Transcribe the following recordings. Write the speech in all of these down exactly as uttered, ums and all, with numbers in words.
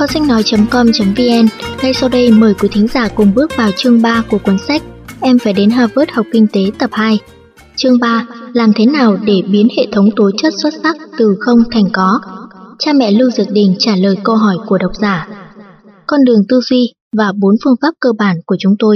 kho sách nói chấm com chấm vn. Ngay sau đây mời quý thính giả cùng bước vào chương ba của cuốn sách Em phải đến Harvard học kinh tế tập hai. Chương ba. Làm thế nào để biến hệ thống tố chất xuất sắc từ không thành có? Cha mẹ Lưu Dược Đình trả lời câu hỏi của độc giả. Con đường tư duy và bốn phương pháp cơ bản của chúng tôi.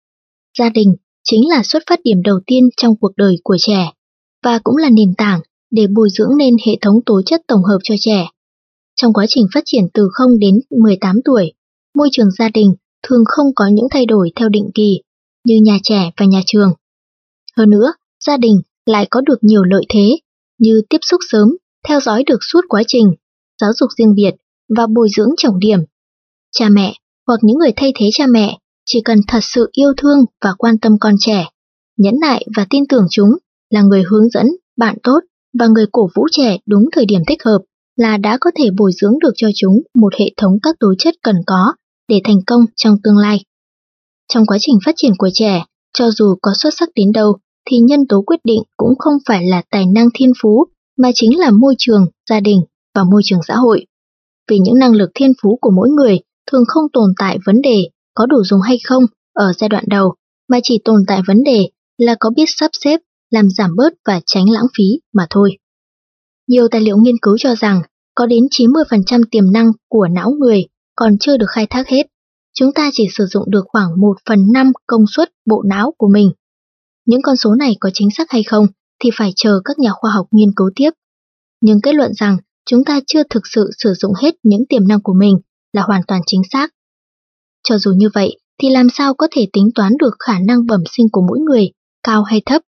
Gia đình chính là xuất phát điểm đầu tiên trong cuộc đời của trẻ, và cũng là nền tảng để bồi dưỡng nên hệ thống tố chất tổng hợp cho trẻ. Trong quá trình phát triển từ không đến mười tám tuổi, môi trường gia đình thường không có những thay đổi theo định kỳ như nhà trẻ và nhà trường. Hơn nữa, gia đình lại có được nhiều lợi thế như tiếp xúc sớm, theo dõi được suốt quá trình, giáo dục riêng biệt và bồi dưỡng trọng điểm. Cha mẹ hoặc những người thay thế cha mẹ chỉ cần thật sự yêu thương và quan tâm con trẻ, nhẫn nại và tin tưởng chúng là người hướng dẫn, bạn tốt và người cổ vũ trẻ đúng thời điểm thích hợp là đã có thể bồi dưỡng được cho chúng một hệ thống các tố chất cần có để thành công trong tương lai. Trong quá trình phát triển của trẻ, cho dù có xuất sắc đến đâu, thì nhân tố quyết định cũng không phải là tài năng thiên phú, mà chính là môi trường, gia đình và môi trường xã hội. Vì những năng lực thiên phú của mỗi người thường không tồn tại vấn đề có đủ dùng hay không ở giai đoạn đầu, mà chỉ tồn tại vấn đề là có biết sắp xếp, làm giảm bớt và tránh lãng phí mà thôi. Nhiều tài liệu nghiên cứu cho rằng có đến chín mươi phần trăm tiềm năng của não người còn chưa được khai thác hết. Chúng ta chỉ sử dụng được khoảng một phần năm công suất bộ não của mình. Những con số này có chính xác hay không thì phải chờ các nhà khoa học nghiên cứu tiếp. Nhưng kết luận rằng chúng ta chưa thực sự sử dụng hết những tiềm năng của mình là hoàn toàn chính xác. Cho dù như vậy thì làm sao có thể tính toán được khả năng bẩm sinh của mỗi người, cao hay thấp?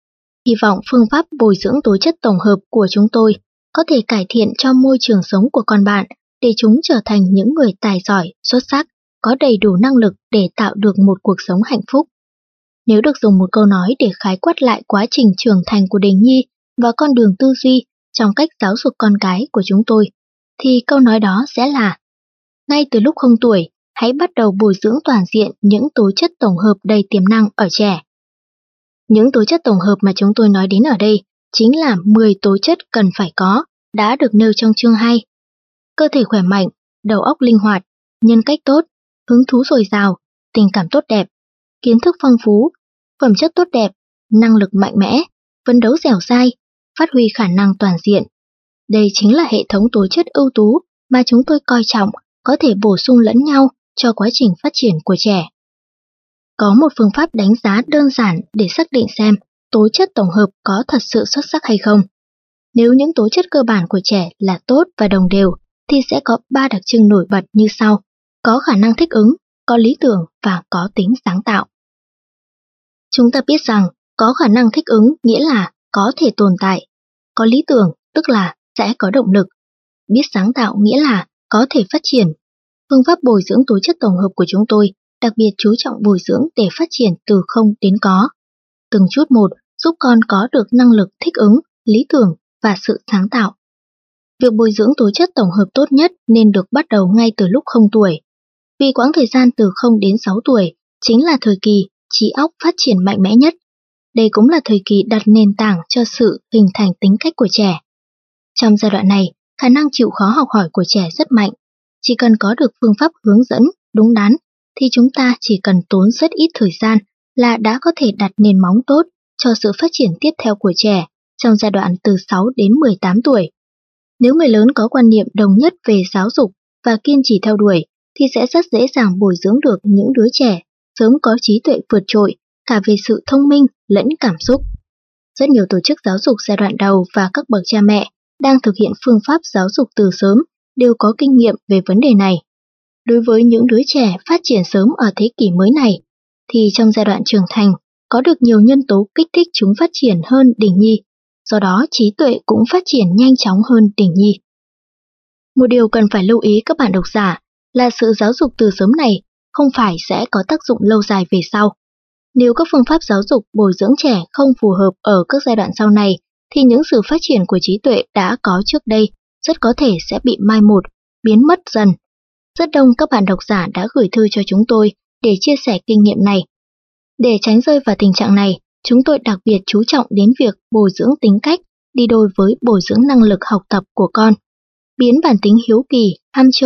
Hy vọng phương pháp bồi dưỡng tố chất tổng hợp của chúng tôi có thể cải thiện cho môi trường sống của con bạn để chúng trở thành những người tài giỏi, xuất sắc, có đầy đủ năng lực để tạo được một cuộc sống hạnh phúc. Nếu được dùng một câu nói để khái quát lại quá trình trưởng thành của Đình Nhi và con đường tư duy trong cách giáo dục con cái của chúng tôi, thì câu nói đó sẽ là: ngay từ lúc không tuổi, hãy bắt đầu bồi dưỡng toàn diện những tố chất tổng hợp đầy tiềm năng ở trẻ. Những tố chất tổng hợp mà chúng tôi nói đến ở đây chính là mười tố chất cần phải có, đã được nêu trong chương hai. Cơ thể khỏe mạnh, đầu óc linh hoạt, nhân cách tốt, hứng thú dồi dào, tình cảm tốt đẹp, kiến thức phong phú, phẩm chất tốt đẹp, năng lực mạnh mẽ, phấn đấu dẻo dai, phát huy khả năng toàn diện. Đây chính là hệ thống tố chất ưu tú mà chúng tôi coi trọng có thể bổ sung lẫn nhau cho quá trình phát triển của trẻ. Có một phương pháp đánh giá đơn giản để xác định xem tố chất tổng hợp có thật sự xuất sắc hay không. Nếu những tố chất cơ bản của trẻ là tốt và đồng đều, thì sẽ có ba đặc trưng nổi bật như sau: có khả năng thích ứng, có lý tưởng và có tính sáng tạo. Chúng ta biết rằng có khả năng thích ứng nghĩa là có thể tồn tại, có lý tưởng tức là sẽ có động lực, biết sáng tạo nghĩa là có thể phát triển. Phương pháp bồi dưỡng tố chất tổng hợp của chúng tôi đặc biệt chú trọng bồi dưỡng để phát triển từ không đến có. Từng chút một giúp con có được năng lực thích ứng, lý tưởng và sự sáng tạo. Việc bồi dưỡng tố chất tổng hợp tốt nhất nên được bắt đầu ngay từ lúc không tuổi. Vì quãng thời gian từ không đến sáu tuổi chính là thời kỳ trí óc phát triển mạnh mẽ nhất. Đây cũng là thời kỳ đặt nền tảng cho sự hình thành tính cách của trẻ. Trong giai đoạn này, khả năng chịu khó học hỏi của trẻ rất mạnh. Chỉ cần có được phương pháp hướng dẫn đúng đắn, thì chúng ta chỉ cần tốn rất ít thời gian là đã có thể đặt nền móng tốt cho sự phát triển tiếp theo của trẻ trong giai đoạn từ sáu đến mười tám tuổi. Nếu người lớn có quan niệm đồng nhất về giáo dục và kiên trì theo đuổi, thì sẽ rất dễ dàng bồi dưỡng được những đứa trẻ sớm có trí tuệ vượt trội cả về sự thông minh lẫn cảm xúc. Rất nhiều tổ chức giáo dục giai đoạn đầu và các bậc cha mẹ đang thực hiện phương pháp giáo dục từ sớm đều có kinh nghiệm về vấn đề này. Đối với những đứa trẻ phát triển sớm ở thế kỷ mới này, thì trong giai đoạn trưởng thành có được nhiều nhân tố kích thích chúng phát triển hơn Đình Nhi, do đó trí tuệ cũng phát triển nhanh chóng hơn Đình Nhi. Một điều cần phải lưu ý các bạn độc giả là sự giáo dục từ sớm này không phải sẽ có tác dụng lâu dài về sau. Nếu các phương pháp giáo dục bồi dưỡng trẻ không phù hợp ở các giai đoạn sau này, thì những sự phát triển của trí tuệ đã có trước đây rất có thể sẽ bị mai một, biến mất dần. Rất đông các bạn độc giả đã gửi thư cho chúng tôi để chia sẻ kinh nghiệm này. Để tránh rơi vào tình trạng này, chúng tôi đặc biệt chú trọng đến việc bồi dưỡng tính cách đi đôi với bồi dưỡng năng lực học tập của con. Biến bản tính hiếu kỳ, ham chơi,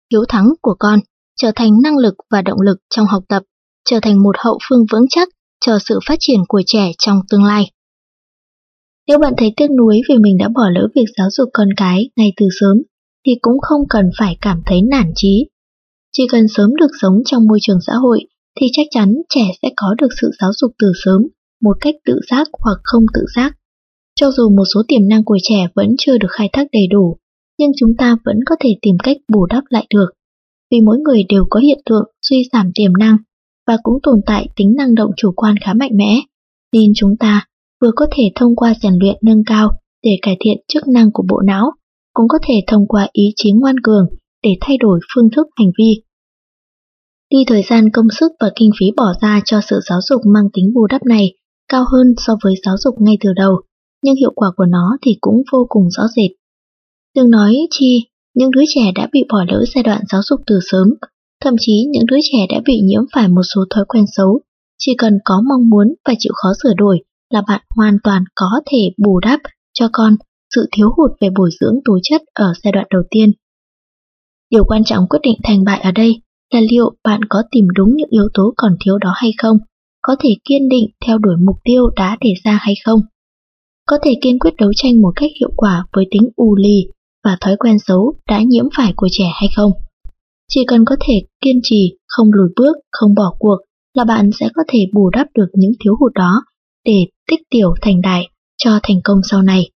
hiếu thắng của con, trở thành năng lực và động lực trong học tập, trở thành một hậu phương vững chắc cho sự phát triển của trẻ trong tương lai. Nếu bạn thấy tiếc nuối vì mình đã bỏ lỡ việc giáo dục con cái ngay từ sớm, thì cũng không cần phải cảm thấy nản chí. Chỉ cần sớm được sống trong môi trường xã hội, thì chắc chắn trẻ sẽ có được sự giáo dục từ sớm, một cách tự giác hoặc không tự giác. Cho dù một số tiềm năng của trẻ vẫn chưa được khai thác đầy đủ, nhưng chúng ta vẫn có thể tìm cách bù đắp lại được. Vì mỗi người đều có hiện tượng suy giảm tiềm năng, và cũng tồn tại tính năng động chủ quan khá mạnh mẽ, nên chúng ta vừa có thể thông qua rèn luyện nâng cao để cải thiện chức năng của bộ não, cũng có thể thông qua ý chí ngoan cường để thay đổi phương thức hành vi. Tuy thời gian, công sức và kinh phí bỏ ra cho sự giáo dục mang tính bù đắp này cao hơn so với giáo dục ngay từ đầu, nhưng hiệu quả của nó thì cũng vô cùng rõ rệt. Đừng nói chi những đứa trẻ đã bị bỏ lỡ giai đoạn giáo dục từ sớm, thậm chí những đứa trẻ đã bị nhiễm phải một số thói quen xấu, chỉ cần có mong muốn và chịu khó sửa đổi là bạn hoàn toàn có thể bù đắp cho con sự thiếu hụt về bồi dưỡng tố chất ở giai đoạn đầu tiên. Điều quan trọng quyết định thành bại ở đây là liệu bạn có tìm đúng những yếu tố còn thiếu đó hay không, có thể kiên định theo đuổi mục tiêu đã đề ra hay không, có thể kiên quyết đấu tranh một cách hiệu quả với tính ù lì và thói quen xấu đã nhiễm phải của trẻ hay không. Chỉ cần có thể kiên trì, không lùi bước, không bỏ cuộc là bạn sẽ có thể bù đắp được những thiếu hụt đó để tích tiểu thành đại cho thành công sau này.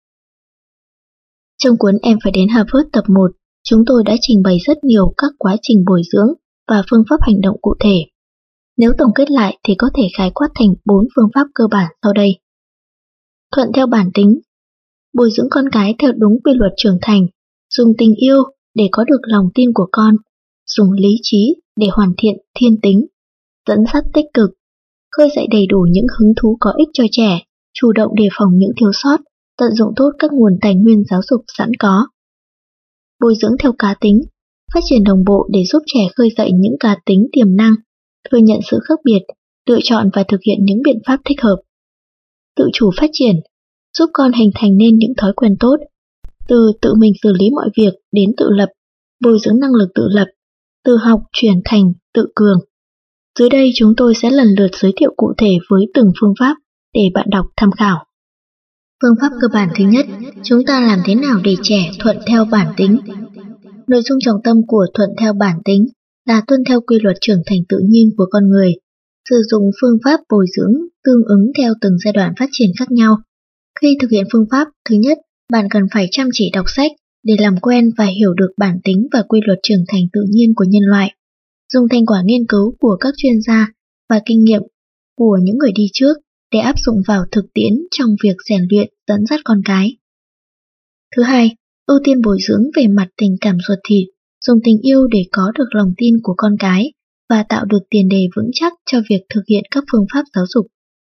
Trong cuốn Em phải đến Harvard tập một, chúng tôi đã trình bày rất nhiều các quá trình bồi dưỡng và phương pháp hành động cụ thể. Nếu tổng kết lại thì có thể khái quát thành bốn phương pháp cơ bản sau đây. Thuận theo bản tính, bồi dưỡng con cái theo đúng quy luật trưởng thành, dùng tình yêu để có được lòng tin của con, dùng lý trí để hoàn thiện thiên tính, dẫn dắt tích cực, khơi dậy đầy đủ những hứng thú có ích cho trẻ, chủ động đề phòng những thiếu sót, tận dụng tốt các nguồn tài nguyên giáo dục sẵn có. Bồi dưỡng theo cá tính, phát triển đồng bộ để giúp trẻ khơi dậy những cá tính tiềm năng, thừa nhận sự khác biệt, lựa chọn và thực hiện những biện pháp thích hợp. Tự chủ phát triển, giúp con hình thành nên những thói quen tốt, từ tự mình xử lý mọi việc đến tự lập, bồi dưỡng năng lực tự lập, từ học chuyển thành tự cường. Dưới đây chúng tôi sẽ lần lượt giới thiệu cụ thể với từng phương pháp để bạn đọc tham khảo. Phương pháp cơ bản thứ nhất, chúng ta làm thế nào để trẻ thuận theo bản tính? Nội dung trọng tâm của thuận theo bản tính là tuân theo quy luật trưởng thành tự nhiên của con người, sử dụng phương pháp bồi dưỡng tương ứng theo từng giai đoạn phát triển khác nhau. Khi thực hiện phương pháp thứ nhất, bạn cần phải chăm chỉ đọc sách để làm quen và hiểu được bản tính và quy luật trưởng thành tự nhiên của nhân loại, dùng thành quả nghiên cứu của các chuyên gia và kinh nghiệm của những người đi trước để áp dụng vào thực tiễn trong việc rèn luyện dẫn dắt con cái. Thứ hai, ưu tiên bồi dưỡng về mặt tình cảm ruột thịt, dùng tình yêu để có được lòng tin của con cái và tạo được tiền đề vững chắc cho việc thực hiện các phương pháp giáo dục.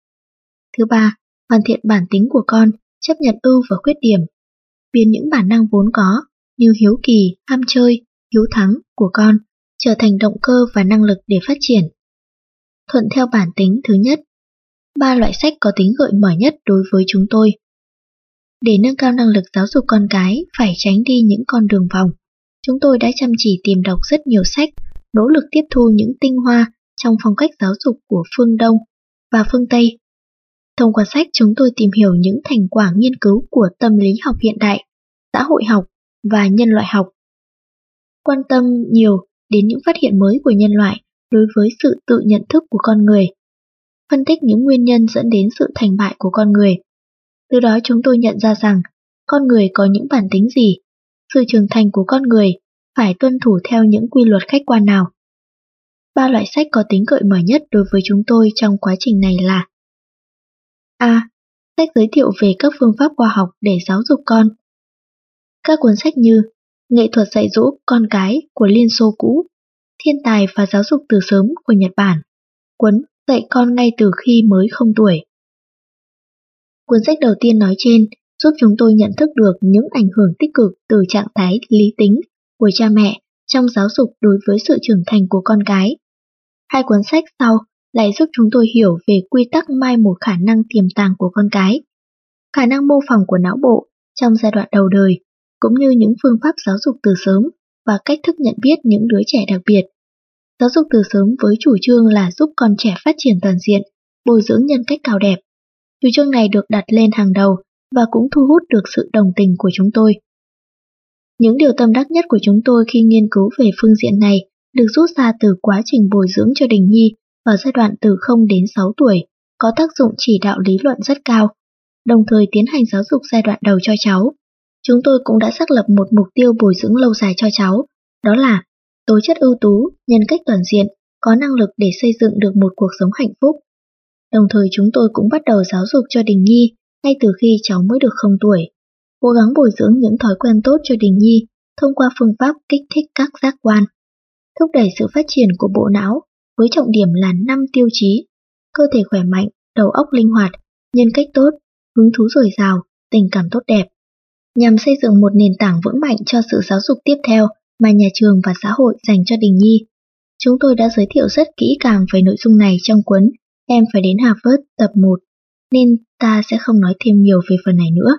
Thứ ba, hoàn thiện bản tính của con, chấp nhận ưu và khuyết điểm, biến những bản năng vốn có như hiếu kỳ, ham chơi, hiếu thắng của con trở thành động cơ và năng lực để phát triển. Thuận theo bản tính thứ nhất, ba loại sách có tính gợi mở nhất đối với chúng tôi. Để nâng cao năng lực giáo dục con cái, phải tránh đi những con đường vòng. Chúng tôi đã chăm chỉ tìm đọc rất nhiều sách, nỗ lực tiếp thu những tinh hoa trong phong cách giáo dục của phương Đông và phương Tây. Thông qua sách, chúng tôi tìm hiểu những thành quả nghiên cứu của tâm lý học hiện đại, xã hội học và nhân loại học. Quan tâm nhiều đến những phát hiện mới của nhân loại đối với sự tự nhận thức của con người, phân tích những nguyên nhân dẫn đến sự thành bại của con người. Từ đó chúng tôi nhận ra rằng con người có những bản tính gì, sự trưởng thành của con người phải tuân thủ theo những quy luật khách quan nào. Ba loại sách có tính gợi mở nhất đối với chúng tôi trong quá trình này là: A. Sách giới thiệu về các phương pháp khoa học để giáo dục con. Các cuốn sách như Nghệ thuật dạy dỗ con cái của Liên Xô cũ, Thiên tài và giáo dục từ sớm của Nhật Bản, cuốn Dạy con ngay từ khi mới không tuổi. Cuốn sách đầu tiên nói trên giúp chúng tôi nhận thức được những ảnh hưởng tích cực từ trạng thái lý tính của cha mẹ trong giáo dục đối với sự trưởng thành của con cái. Hai cuốn sách sau lại giúp chúng tôi hiểu về quy tắc mai một khả năng tiềm tàng của con cái, khả năng mô phỏng của não bộ trong giai đoạn đầu đời, cũng như những phương pháp giáo dục từ sớm và cách thức nhận biết những đứa trẻ đặc biệt. Giáo dục từ sớm với chủ trương là giúp con trẻ phát triển toàn diện, bồi dưỡng nhân cách cao đẹp. Chủ trương này được đặt lên hàng đầu và cũng thu hút được sự đồng tình của chúng tôi. Những điều tâm đắc nhất của chúng tôi khi nghiên cứu về phương diện này được rút ra từ quá trình bồi dưỡng cho Đình Nhi vào giai đoạn từ không đến sáu tuổi, có tác dụng chỉ đạo lý luận rất cao, đồng thời tiến hành giáo dục giai đoạn đầu cho cháu. Chúng tôi cũng đã xác lập một mục tiêu bồi dưỡng lâu dài cho cháu, đó là tố chất ưu tú, nhân cách toàn diện, có năng lực để xây dựng được một cuộc sống hạnh phúc. Đồng thời chúng tôi cũng bắt đầu giáo dục cho Đình Nhi ngay từ khi cháu mới được không tuổi, cố gắng bồi dưỡng những thói quen tốt cho Đình Nhi thông qua phương pháp kích thích các giác quan, thúc đẩy sự phát triển của bộ não với trọng điểm là năm tiêu chí: cơ thể khỏe mạnh, đầu óc linh hoạt, nhân cách tốt, hứng thú dồi dào, tình cảm tốt đẹp, nhằm xây dựng một nền tảng vững mạnh cho sự giáo dục tiếp theo mà nhà trường và xã hội dành cho Đình Nhi. Chúng tôi đã giới thiệu rất kỹ càng về nội dung này trong cuốn Em phải đến Harvard tập một, nên ta sẽ không nói thêm nhiều về phần này nữa.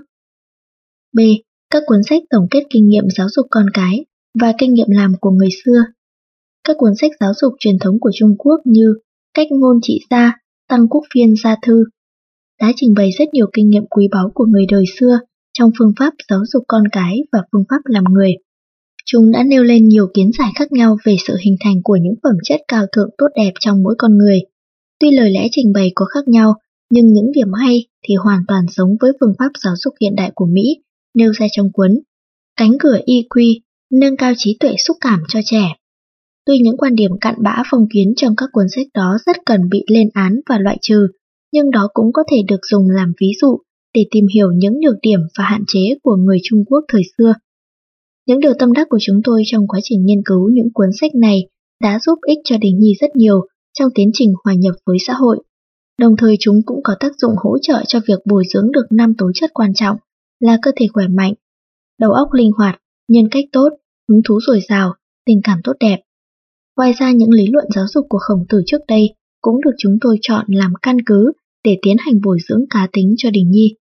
B. Các cuốn sách tổng kết kinh nghiệm giáo dục con cái và kinh nghiệm làm của người xưa. Các cuốn sách giáo dục truyền thống của Trung Quốc như Cách ngôn trị gia, Tăng Quốc phiên gia thư đã trình bày rất nhiều kinh nghiệm quý báu của người đời xưa trong phương pháp giáo dục con cái và phương pháp làm người. Chúng đã nêu lên nhiều kiến giải khác nhau về sự hình thành của những phẩm chất cao thượng tốt đẹp trong mỗi con người. Tuy lời lẽ trình bày có khác nhau, nhưng những điểm hay thì hoàn toàn giống với phương pháp giáo dục hiện đại của Mỹ nêu ra trong cuốn Cánh cửa i kiu, nâng cao trí tuệ xúc cảm cho trẻ. Tuy những quan điểm cặn bã phong kiến trong các cuốn sách đó rất cần bị lên án và loại trừ, nhưng đó cũng có thể được dùng làm ví dụ để tìm hiểu những nhược điểm và hạn chế của người Trung Quốc thời xưa. Những điều tâm đắc của chúng tôi trong quá trình nghiên cứu những cuốn sách này đã giúp ích cho Đình Nhi rất nhiều trong tiến trình hòa nhập với xã hội. Đồng thời chúng cũng có tác dụng hỗ trợ cho việc bồi dưỡng được năm tố chất quan trọng là cơ thể khỏe mạnh, đầu óc linh hoạt, nhân cách tốt, hứng thú dồi dào, tình cảm tốt đẹp. Ngoài ra những lý luận giáo dục của Khổng Tử trước đây cũng được chúng tôi chọn làm căn cứ để tiến hành bồi dưỡng cá tính cho Đình Nhi.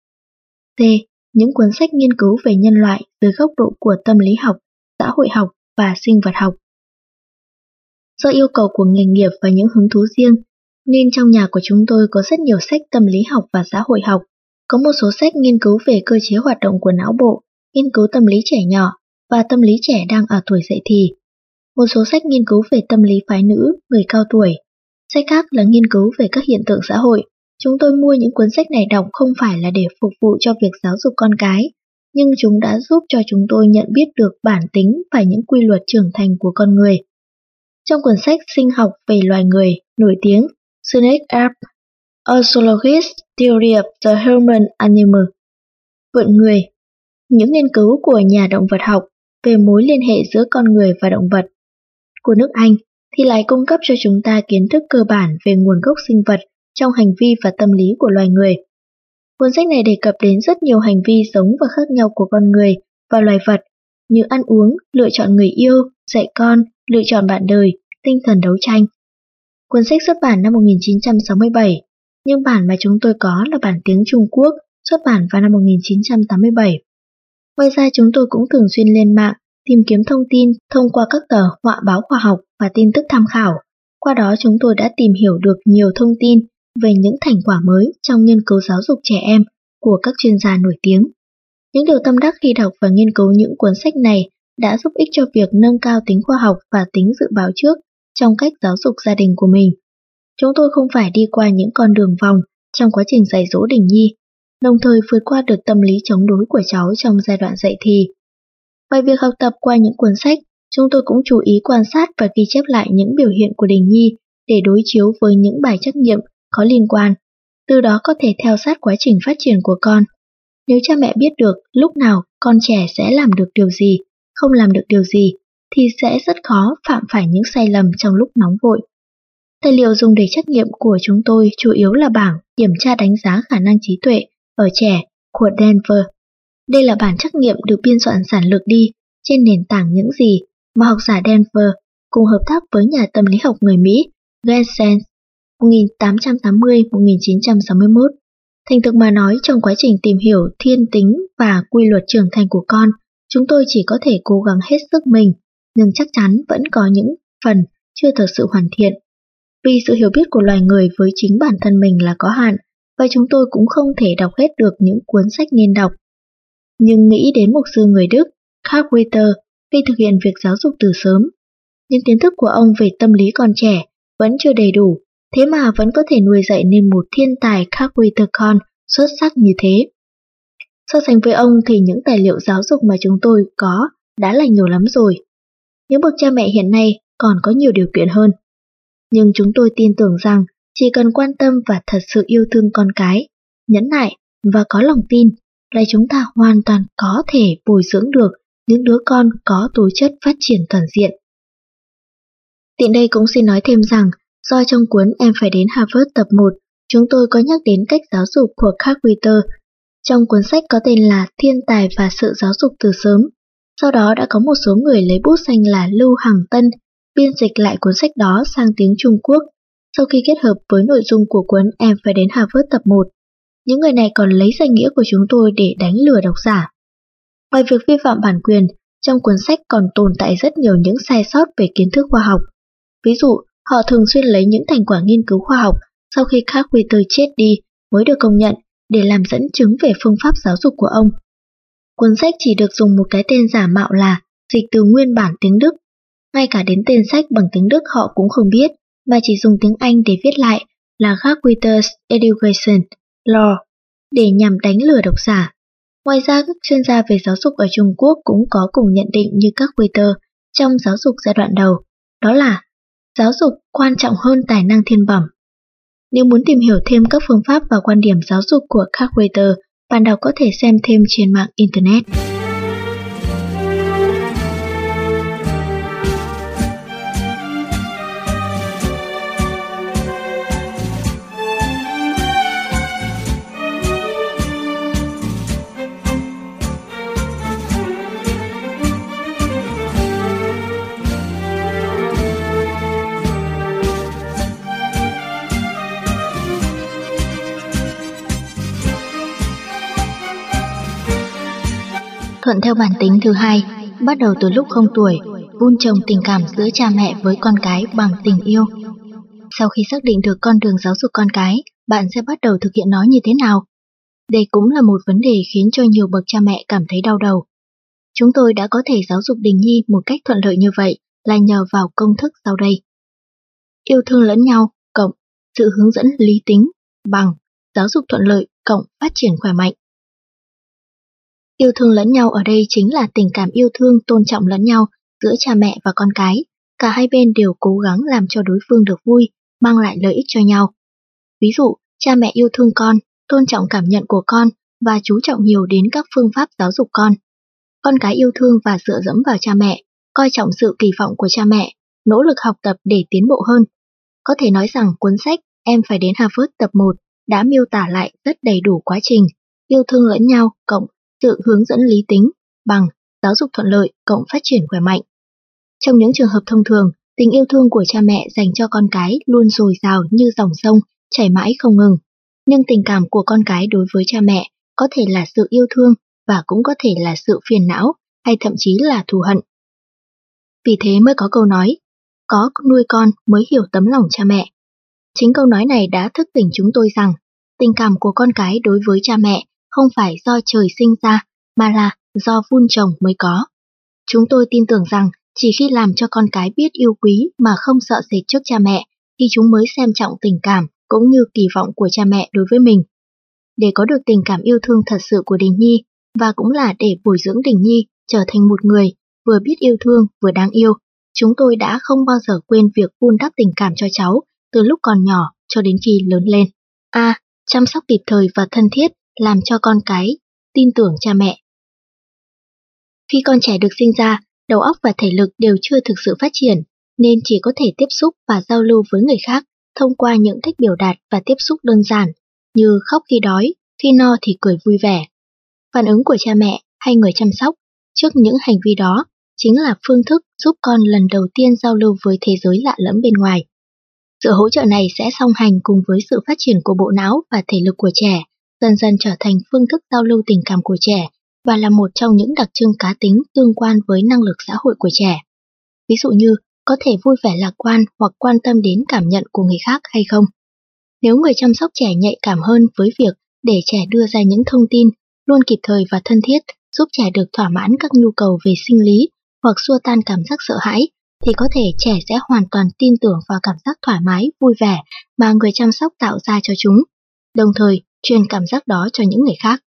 C. Những cuốn sách nghiên cứu về nhân loại dưới góc độ của tâm lý học, xã hội học và sinh vật học. Do yêu cầu của nghề nghiệp và những hứng thú riêng, nên trong nhà của chúng tôi có rất nhiều sách tâm lý học và xã hội học, có một số sách nghiên cứu về cơ chế hoạt động của não bộ, nghiên cứu tâm lý trẻ nhỏ và tâm lý trẻ đang ở tuổi dậy thì. Một số sách nghiên cứu về tâm lý phái nữ, người cao tuổi. Sách khác là nghiên cứu về các hiện tượng xã hội. Chúng tôi mua những cuốn sách này đọc không phải là để phục vụ cho việc giáo dục con cái, nhưng chúng đã giúp cho chúng tôi nhận biết được bản tính và những quy luật trưởng thành của con người. Trong cuốn sách sinh học về loài người nổi tiếng Snake Ape, A Zoologist's Theory of the Human Animal, vượn người, những nghiên cứu của nhà động vật học về mối liên hệ giữa con người và động vật của nước Anh thì lại cung cấp cho chúng ta kiến thức cơ bản về nguồn gốc sinh vật trong hành vi và tâm lý của loài người. Cuốn sách này đề cập đến rất nhiều hành vi giống và khác nhau của con người và loài vật như ăn uống, lựa chọn người yêu, dạy con, lựa chọn bạn đời, tinh thần đấu tranh. Cuốn sách xuất bản năm một nghìn chín trăm sáu mươi bảy, nhưng bản mà chúng tôi có là bản tiếng Trung Quốc, xuất bản vào năm một nghìn chín trăm tám mươi bảy. Ngoài ra chúng tôi cũng thường xuyên lên mạng tìm kiếm thông tin thông qua các tờ họa báo khoa học và tin tức tham khảo. Qua đó chúng tôi đã tìm hiểu được nhiều thông tin về những thành quả mới trong nghiên cứu giáo dục trẻ em của các chuyên gia nổi tiếng. Những điều tâm đắc khi đọc và nghiên cứu những cuốn sách này đã giúp ích cho việc nâng cao tính khoa học và tính dự báo trước trong cách giáo dục gia đình của mình. Chúng tôi không phải đi qua những con đường vòng trong quá trình dạy dỗ Đình Nhi, đồng thời vượt qua được tâm lý chống đối của cháu trong giai đoạn dậy thì. Ngoài việc học tập qua những cuốn sách, chúng tôi cũng chú ý quan sát và ghi chép lại những biểu hiện của Đình Nhi để đối chiếu với những bài trắc nghiệm có liên quan, từ đó có thể theo sát quá trình phát triển của con. Nếu cha mẹ biết được lúc nào con trẻ sẽ làm được điều gì, không làm được điều gì, thì sẽ rất khó phạm phải những sai lầm trong lúc nóng vội. Tài liệu dùng để trắc nghiệm của chúng tôi chủ yếu là bảng kiểm tra đánh giá khả năng trí tuệ ở trẻ của Denver. Đây là bản trắc nghiệm được biên soạn giản lược đi trên nền tảng những gì mà học giả Denver cùng hợp tác với nhà tâm lý học người Mỹ Gensen một nghìn tám trăm tám mươi đến một nghìn chín trăm sáu mươi mốt. Thành thực mà nói, trong quá trình tìm hiểu thiên tính và quy luật trưởng thành của con, Chúng tôi chỉ có thể cố gắng hết sức mình, nhưng chắc chắn vẫn có những phần chưa thật sự hoàn thiện. Vì sự hiểu biết của loài người với chính bản thân mình là có hạn, và chúng tôi cũng không thể đọc hết được những cuốn sách nên đọc. Nhưng nghĩ đến mục sư người Đức, Karl Weitter, khi thực hiện việc giáo dục từ sớm, những kiến thức của ông về tâm lý con trẻ vẫn chưa đầy đủ, thế mà vẫn có thể nuôi dạy nên một thiên tài Karl Weitter con xuất sắc như thế. So sánh với ông thì những tài liệu giáo dục mà chúng tôi có đã là nhiều lắm rồi. Những bậc cha mẹ hiện nay còn có nhiều điều kiện hơn. Nhưng chúng tôi tin tưởng rằng chỉ cần quan tâm và thật sự yêu thương con cái, nhẫn nại và có lòng tin là chúng ta hoàn toàn có thể bồi dưỡng được những đứa con có tố chất phát triển toàn diện. Tiện đây cũng xin nói thêm rằng, do trong cuốn Em phải đến Harvard tập một, chúng tôi có nhắc đến cách giáo dục của Karl Weitter. Trong cuốn sách có tên là Thiên tài và sự giáo dục từ sớm. Sau đó đã có một số người lấy bút danh là Lưu Hằng Tân biên dịch lại cuốn sách đó sang tiếng Trung Quốc, sau khi kết hợp với nội dung của cuốn Em phải đến Harvard tập một. Những người này còn lấy danh nghĩa của chúng tôi để đánh lừa độc giả. Ngoài việc vi phạm bản quyền, trong cuốn sách còn tồn tại rất nhiều những sai sót về kiến thức khoa học. Ví dụ, họ thường xuyên lấy những thành quả nghiên cứu khoa học sau khi Karl Weitter chết đi mới được công nhận để làm dẫn chứng về phương pháp giáo dục của ông. Cuốn sách chỉ được dùng một cái tên giả mạo là dịch từ nguyên bản tiếng Đức. Ngay cả đến tên sách bằng tiếng Đức họ cũng không biết, mà chỉ dùng tiếng Anh để viết lại là Karl Weitter's Education Law để nhằm đánh lừa độc giả. Ngoài ra, các chuyên gia về giáo dục ở Trung Quốc cũng có cùng nhận định như Karl Weitter trong giáo dục giai đoạn đầu, đó là giáo dục quan trọng hơn tài năng thiên bẩm. Nếu muốn tìm hiểu thêm các phương pháp và quan điểm giáo dục của Karl Weitter, bạn đọc có thể xem thêm trên mạng Internet. Thuận theo bản tính thứ hai, bắt đầu từ lúc không tuổi, vun trồng tình cảm giữa cha mẹ với con cái bằng tình yêu. Sau khi xác định được con đường giáo dục con cái, bạn sẽ bắt đầu thực hiện nó như thế nào? Đây cũng là một vấn đề khiến cho nhiều bậc cha mẹ cảm thấy đau đầu. Chúng tôi đã có thể giáo dục Đình Nhi một cách thuận lợi như vậy là nhờ vào công thức sau đây. Yêu thương lẫn nhau, cộng sự hướng dẫn lý tính, bằng giáo dục thuận lợi, cộng phát triển khỏe mạnh. Yêu thương lẫn nhau ở đây chính là tình cảm yêu thương tôn trọng lẫn nhau giữa cha mẹ và con cái. Cả hai bên đều cố gắng làm cho đối phương được vui, mang lại lợi ích cho nhau. Ví dụ, cha mẹ yêu thương con, tôn trọng cảm nhận của con và chú trọng nhiều đến các phương pháp giáo dục con. Con cái yêu thương và dựa dẫm vào cha mẹ, coi trọng sự kỳ vọng của cha mẹ, nỗ lực học tập để tiến bộ hơn. Có thể nói rằng cuốn sách Em phải đến Harvard tập một đã miêu tả lại rất đầy đủ quá trình yêu thương lẫn nhau cộng sự hướng dẫn lý tính bằng giáo dục thuận lợi cộng phát triển khỏe mạnh. Trong những trường hợp thông thường, tình yêu thương của cha mẹ dành cho con cái luôn dồi dào như dòng sông, chảy mãi không ngừng. Nhưng tình cảm của con cái đối với cha mẹ có thể là sự yêu thương và cũng có thể là sự phiền não hay thậm chí là thù hận. Vì thế mới có câu nói, có nuôi con mới hiểu tấm lòng cha mẹ. Chính câu nói này đã thức tỉnh chúng tôi rằng tình cảm của con cái đối với cha mẹ không phải do trời sinh ra, mà là do vun trồng mới có. Chúng tôi tin tưởng rằng chỉ khi làm cho con cái biết yêu quý mà không sợ sệt trước cha mẹ, thì chúng mới xem trọng tình cảm cũng như kỳ vọng của cha mẹ đối với mình. Để có được tình cảm yêu thương thật sự của Đình Nhi, và cũng là để bồi dưỡng Đình Nhi trở thành một người vừa biết yêu thương vừa đáng yêu, chúng tôi đã không bao giờ quên việc vun đắp tình cảm cho cháu từ lúc còn nhỏ cho đến khi lớn lên. A. Chăm sóc kịp thời và thân thiết làm cho con cái tin tưởng cha mẹ. Khi con trẻ được sinh ra, đầu óc và thể lực đều chưa thực sự phát triển, nên chỉ có thể tiếp xúc và giao lưu với người khác thông qua những cách biểu đạt và tiếp xúc đơn giản, như khóc khi đói, khi no thì cười vui vẻ. Phản ứng của cha mẹ hay người chăm sóc trước những hành vi đó chính là phương thức giúp con lần đầu tiên giao lưu với thế giới lạ lẫm bên ngoài. Sự hỗ trợ này sẽ song hành cùng với sự phát triển của bộ não và thể lực của trẻ, dần dần trở thành phương thức giao lưu tình cảm của trẻ và là một trong những đặc trưng cá tính tương quan với năng lực xã hội của trẻ. Ví dụ như có thể vui vẻ lạc quan hoặc quan tâm đến cảm nhận của người khác hay không. Nếu người chăm sóc trẻ nhạy cảm hơn với việc để trẻ đưa ra những thông tin luôn kịp thời và thân thiết, giúp trẻ được thỏa mãn các nhu cầu về sinh lý hoặc xua tan cảm giác sợ hãi, thì có thể trẻ sẽ hoàn toàn tin tưởng vào cảm giác thoải mái, vui vẻ mà người chăm sóc tạo ra cho chúng, đồng thời truyền cảm giác đó cho những người khác.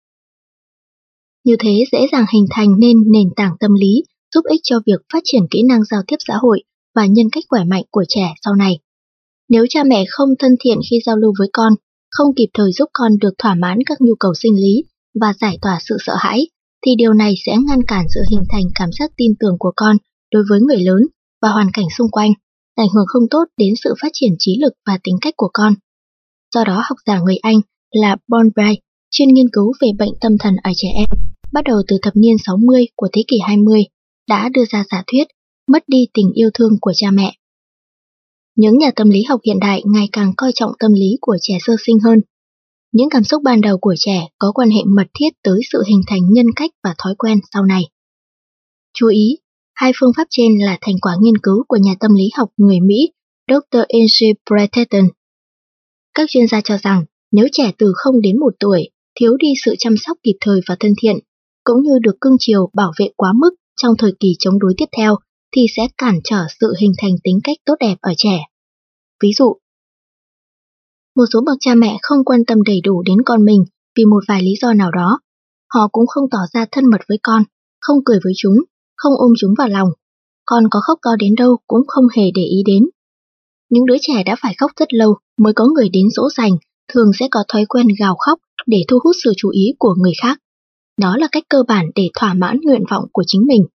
Như thế dễ dàng hình thành nên nền tảng tâm lý giúp ích cho việc phát triển kỹ năng giao tiếp xã hội và nhân cách khỏe mạnh của trẻ sau này. Nếu cha mẹ không thân thiện khi giao lưu với con, không kịp thời giúp con được thỏa mãn các nhu cầu sinh lý và giải tỏa sự sợ hãi, thì điều này sẽ ngăn cản sự hình thành cảm giác tin tưởng của con đối với người lớn và hoàn cảnh xung quanh, ảnh hưởng không tốt đến sự phát triển trí lực và tính cách của con. Do đó, học giả người Anh là Paul Bright, chuyên nghiên cứu về bệnh tâm thần ở trẻ em, bắt đầu từ thập niên sáu mươi của thế kỷ hai mươi, đã đưa ra giả thuyết mất đi tình yêu thương của cha mẹ. Những nhà tâm lý học hiện đại ngày càng coi trọng tâm lý của trẻ sơ sinh hơn. Những cảm xúc ban đầu của trẻ có quan hệ mật thiết tới sự hình thành nhân cách và thói quen sau này. Chú ý, hai phương pháp trên là thành quả nghiên cứu của nhà tâm lý học người Mỹ doctor Angie Brereton. Các chuyên gia cho rằng nếu trẻ từ không đến một tuổi thiếu đi sự chăm sóc kịp thời và thân thiện, cũng như được cưng chiều bảo vệ quá mức trong thời kỳ chống đối tiếp theo, thì sẽ cản trở sự hình thành tính cách tốt đẹp ở trẻ. Ví dụ, một số bậc cha mẹ không quan tâm đầy đủ đến con mình vì một vài lý do nào đó. Họ cũng không tỏ ra thân mật với con, không cười với chúng, không ôm chúng vào lòng. Con có khóc to đến đâu cũng không hề để ý đến. Những đứa trẻ đã phải khóc rất lâu mới có người đến dỗ dành, thường sẽ có thói quen gào khóc để thu hút sự chú ý của người khác. Đó là cách cơ bản để thỏa mãn nguyện vọng của chính mình.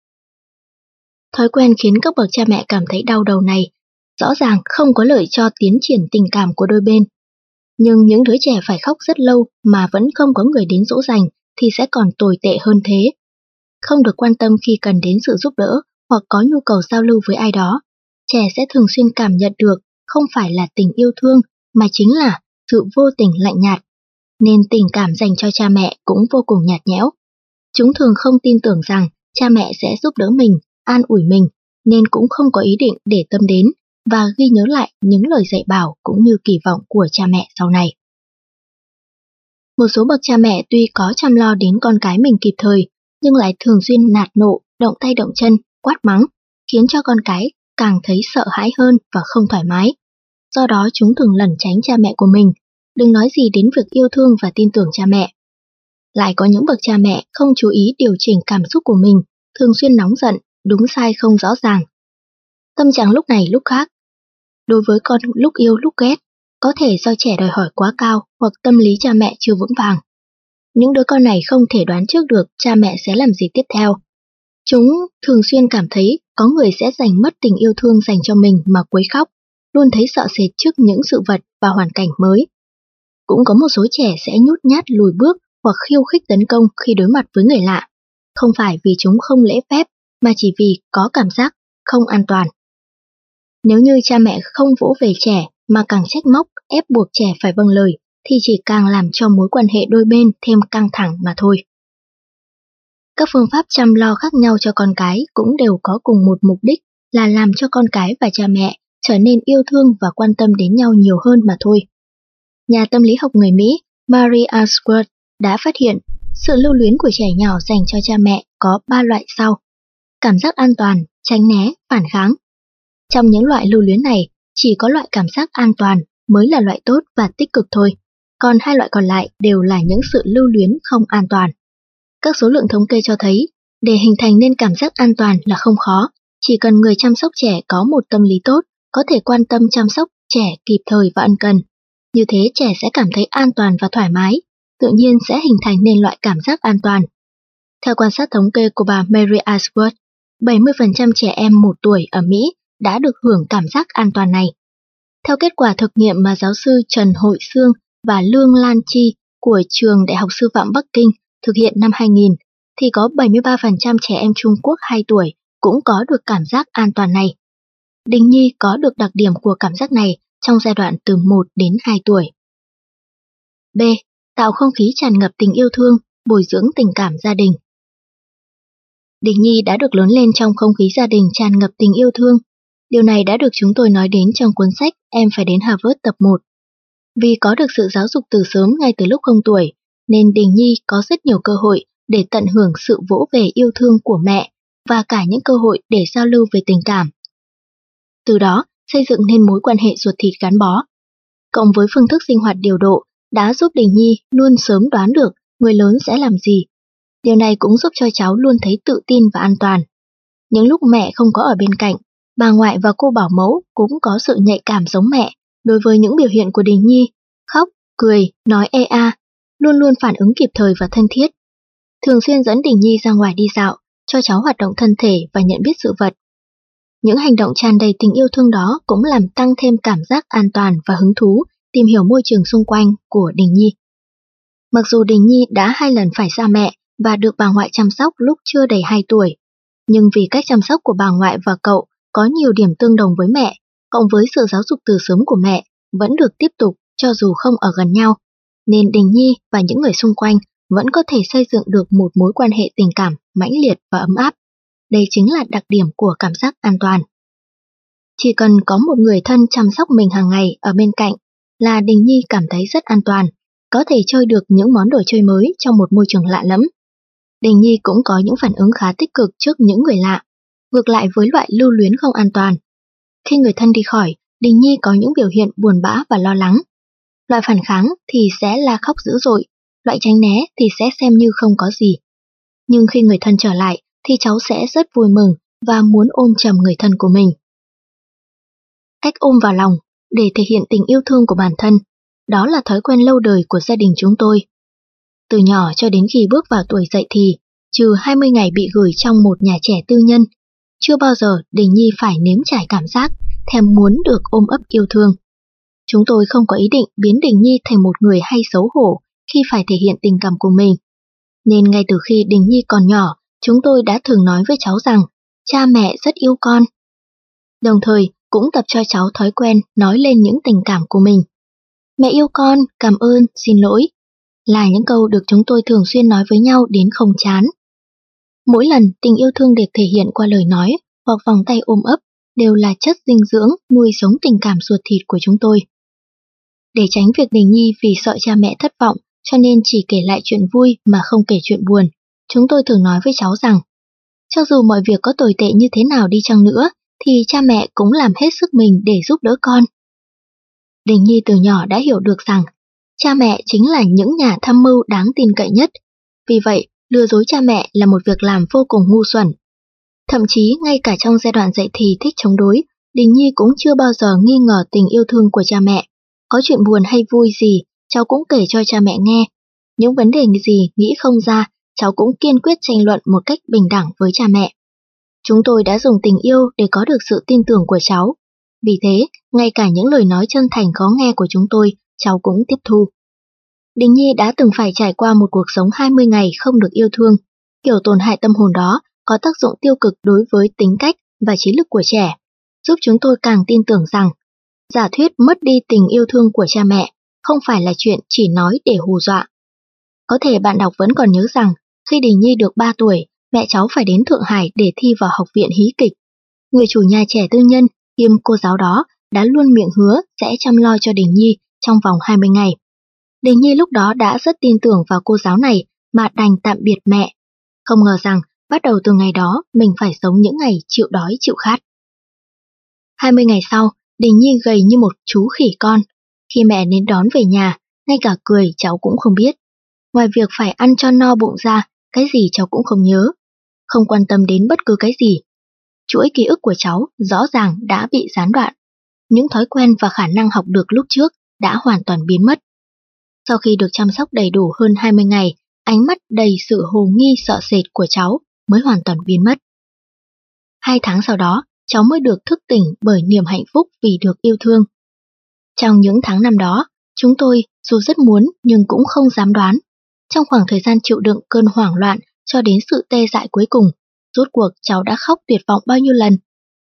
Thói quen khiến các bậc cha mẹ cảm thấy đau đầu này rõ ràng không có lợi cho tiến triển tình cảm của đôi bên. Nhưng những đứa trẻ phải khóc rất lâu mà vẫn không có người đến dỗ dành thì sẽ còn tồi tệ hơn thế. Không được quan tâm khi cần đến sự giúp đỡ hoặc có nhu cầu giao lưu với ai đó, trẻ sẽ thường xuyên cảm nhận được không phải là tình yêu thương mà chính là sự vô tình lạnh nhạt. Nên tình cảm dành cho cha mẹ cũng vô cùng nhạt nhẽo. Chúng thường không tin tưởng rằng cha mẹ sẽ giúp đỡ mình, an ủi mình, nên cũng không có ý định để tâm đến và ghi nhớ lại những lời dạy bảo cũng như kỳ vọng của cha mẹ sau này. Một số bậc cha mẹ tuy có chăm lo đến con cái mình kịp thời, nhưng lại thường xuyên nạt nộ, động tay động chân, quát mắng, khiến cho con cái càng thấy sợ hãi hơn và không thoải mái. Do đó chúng thường lẩn tránh cha mẹ của mình, đừng nói gì đến việc yêu thương và tin tưởng cha mẹ. Lại có những bậc cha mẹ không chú ý điều chỉnh cảm xúc của mình, thường xuyên nóng giận, đúng sai không rõ ràng. Tâm trạng lúc này lúc khác. Đối với con lúc yêu lúc ghét, có thể do trẻ đòi hỏi quá cao hoặc tâm lý cha mẹ chưa vững vàng. Những đứa con này không thể đoán trước được cha mẹ sẽ làm gì tiếp theo. Chúng thường xuyên cảm thấy có người sẽ giành mất tình yêu thương dành cho mình mà quấy khóc, luôn thấy sợ sệt trước những sự vật và hoàn cảnh mới. Cũng có một số trẻ sẽ nhút nhát lùi bước hoặc khiêu khích tấn công khi đối mặt với người lạ, không phải vì chúng không lễ phép mà chỉ vì có cảm giác không an toàn. Nếu như cha mẹ không vỗ về trẻ mà càng trách móc, ép buộc trẻ phải vâng lời, thì chỉ càng làm cho mối quan hệ đôi bên thêm căng thẳng mà thôi. Các phương pháp chăm lo khác nhau cho con cái cũng đều có cùng một mục đích là làm cho con cái và cha mẹ trở nên yêu thương và quan tâm đến nhau nhiều hơn mà thôi. Nhà tâm lý học người Mỹ Mary Ashworth đã phát hiện sự lưu luyến của trẻ nhỏ dành cho cha mẹ có ba loại sau: cảm giác an toàn, tránh né, phản kháng. Trong những loại lưu luyến này, chỉ có loại cảm giác an toàn mới là loại tốt và tích cực thôi, còn hai loại còn lại đều là những sự lưu luyến không an toàn. Các số lượng thống kê cho thấy, để hình thành nên cảm giác an toàn là không khó, chỉ cần người chăm sóc trẻ có một tâm lý tốt, có thể quan tâm chăm sóc trẻ kịp thời và ân cần. Như thế trẻ sẽ cảm thấy an toàn và thoải mái, tự nhiên sẽ hình thành nên loại cảm giác an toàn. Theo quan sát thống kê của bà Mary Ashworth, bảy mươi phần trăm trẻ em một tuổi ở Mỹ đã được hưởng cảm giác an toàn này. Theo kết quả thực nghiệm mà giáo sư Trần Hội Sương và Lương Lan Chi của trường Đại học Sư phạm Bắc Kinh thực hiện năm hai nghìn, thì có bảy mươi ba phần trăm trẻ em Trung Quốc hai tuổi cũng có được cảm giác an toàn này. Đình Nhi có được đặc điểm của cảm giác này trong giai đoạn từ một đến hai tuổi. B. Tạo không khí tràn ngập tình yêu thương, bồi dưỡng tình cảm gia đình. Đình Nhi đã được lớn lên trong không khí gia đình tràn ngập tình yêu thương. Điều này đã được chúng tôi nói đến trong cuốn sách Em phải đến Harvard tập một. Vì có được sự giáo dục từ sớm ngay từ lúc không tuổi, nên Đình Nhi có rất nhiều cơ hội để tận hưởng sự vỗ về yêu thương của mẹ và cả những cơ hội để giao lưu về tình cảm. Từ đó, xây dựng nên mối quan hệ ruột thịt gắn bó. Cộng với phương thức sinh hoạt điều độ đã giúp Đình Nhi luôn sớm đoán được người lớn sẽ làm gì. Điều này cũng giúp cho cháu luôn thấy tự tin và an toàn. Những lúc mẹ không có ở bên cạnh, bà ngoại và cô bảo mẫu cũng có sự nhạy cảm giống mẹ đối với những biểu hiện của Đình Nhi, khóc, cười, nói ê a, luôn luôn phản ứng kịp thời và thân thiết. Thường xuyên dẫn Đình Nhi ra ngoài đi dạo, cho cháu hoạt động thân thể và nhận biết sự vật. Những hành động tràn đầy tình yêu thương đó cũng làm tăng thêm cảm giác an toàn và hứng thú tìm hiểu môi trường xung quanh của Đình Nhi. Mặc dù Đình Nhi đã hai lần phải xa mẹ và được bà ngoại chăm sóc lúc chưa đầy hai tuổi, nhưng vì cách chăm sóc của bà ngoại và cậu có nhiều điểm tương đồng với mẹ, cộng với sự giáo dục từ sớm của mẹ vẫn được tiếp tục cho dù không ở gần nhau, nên Đình Nhi và những người xung quanh vẫn có thể xây dựng được một mối quan hệ tình cảm mãnh liệt và ấm áp. Đây chính là đặc điểm của cảm giác an toàn. Chỉ cần có một người thân chăm sóc mình hàng ngày ở bên cạnh là Đình Nhi cảm thấy rất an toàn, có thể chơi được những món đồ chơi mới trong một môi trường lạ lẫm. Đình Nhi cũng có những phản ứng khá tích cực trước những người lạ, ngược lại với loại lưu luyến không an toàn. Khi người thân đi khỏi, Đình Nhi có những biểu hiện buồn bã và lo lắng. Loại phản kháng thì sẽ la khóc dữ dội, loại tránh né thì sẽ xem như không có gì. Nhưng khi người thân trở lại thì cháu sẽ rất vui mừng và muốn ôm chầm người thân của mình. Cách ôm vào lòng để thể hiện tình yêu thương của bản thân, đó là thói quen lâu đời của gia đình chúng tôi. Từ nhỏ cho đến khi bước vào tuổi dậy thì, trừ hai mươi ngày bị gửi trong một nhà trẻ tư nhân, chưa bao giờ Đình Nhi phải nếm trải cảm giác thèm muốn được ôm ấp yêu thương. Chúng tôi không có ý định biến Đình Nhi thành một người hay xấu hổ khi phải thể hiện tình cảm của mình. Nên ngay từ khi Đình Nhi còn nhỏ, chúng tôi đã thường nói với cháu rằng cha mẹ rất yêu con. Đồng thời cũng tập cho cháu thói quen nói lên những tình cảm của mình. Mẹ yêu con, cảm ơn, xin lỗi là những câu được chúng tôi thường xuyên nói với nhau đến không chán. Mỗi lần tình yêu thương được thể hiện qua lời nói hoặc vòng tay ôm ấp đều là chất dinh dưỡng nuôi sống tình cảm ruột thịt của chúng tôi. Để tránh việc Đình Nhi vì sợ cha mẹ thất vọng cho nên chỉ kể lại chuyện vui mà không kể chuyện buồn, chúng tôi thường nói với cháu rằng cho dù mọi việc có tồi tệ như thế nào đi chăng nữa thì cha mẹ cũng làm hết sức mình để giúp đỡ con. Đình Nhi từ nhỏ đã hiểu được rằng cha mẹ chính là những nhà tham mưu đáng tin cậy nhất, vì vậy lừa dối cha mẹ là một việc làm vô cùng ngu xuẩn. Thậm chí ngay cả trong giai đoạn dậy thì thích chống đối, Đình Nhi cũng chưa bao giờ nghi ngờ tình yêu thương của cha mẹ. Có chuyện buồn hay vui gì, cháu cũng kể cho cha mẹ nghe. Những vấn đề gì nghĩ không ra, cháu cũng kiên quyết tranh luận một cách bình đẳng với cha mẹ. Chúng tôi đã dùng tình yêu để có được sự tin tưởng của cháu. Vì thế, ngay cả những lời nói chân thành khó nghe của chúng tôi, cháu cũng tiếp thu. Đình Nhi đã từng phải trải qua một cuộc sống hai mươi ngày không được yêu thương. Kiểu tổn hại tâm hồn đó có tác dụng tiêu cực đối với tính cách và trí lực của trẻ, giúp chúng tôi càng tin tưởng rằng giả thuyết mất đi tình yêu thương của cha mẹ không phải là chuyện chỉ nói để hù dọa. Có thể bạn đọc vẫn còn nhớ rằng khi Đình Nhi được ba tuổi, mẹ cháu phải đến Thượng Hải để thi vào học viện hí kịch. Người chủ nhà trẻ tư nhân kiêm cô giáo đó đã luôn miệng hứa sẽ chăm lo cho Đình Nhi trong vòng hai mươi ngày. Đình Nhi lúc đó đã rất tin tưởng vào cô giáo này mà đành tạm biệt mẹ. Không ngờ rằng bắt đầu từ ngày đó mình phải sống những ngày chịu đói chịu khát. hai mươi ngày sau, Đình Nhi gầy như một chú khỉ con. Khi mẹ đến đón về nhà, ngay cả cười cháu cũng không biết. Ngoài việc phải ăn cho no bụng ra, cái gì cháu cũng không nhớ. Không quan tâm đến bất cứ cái gì. Chuỗi ký ức của cháu rõ ràng đã bị gián đoạn. Những thói quen và khả năng học được lúc trước đã hoàn toàn biến mất. Sau khi được chăm sóc đầy đủ hơn hai mươi ngày, ánh mắt đầy sự hồ nghi sợ sệt của cháu mới hoàn toàn biến mất. Hai tháng sau đó, cháu mới được thức tỉnh bởi niềm hạnh phúc vì được yêu thương. Trong những tháng năm đó, chúng tôi dù rất muốn nhưng cũng không dám đoán. Trong khoảng thời gian chịu đựng cơn hoảng loạn cho đến sự tê dại cuối cùng, rốt cuộc cháu đã khóc tuyệt vọng bao nhiêu lần.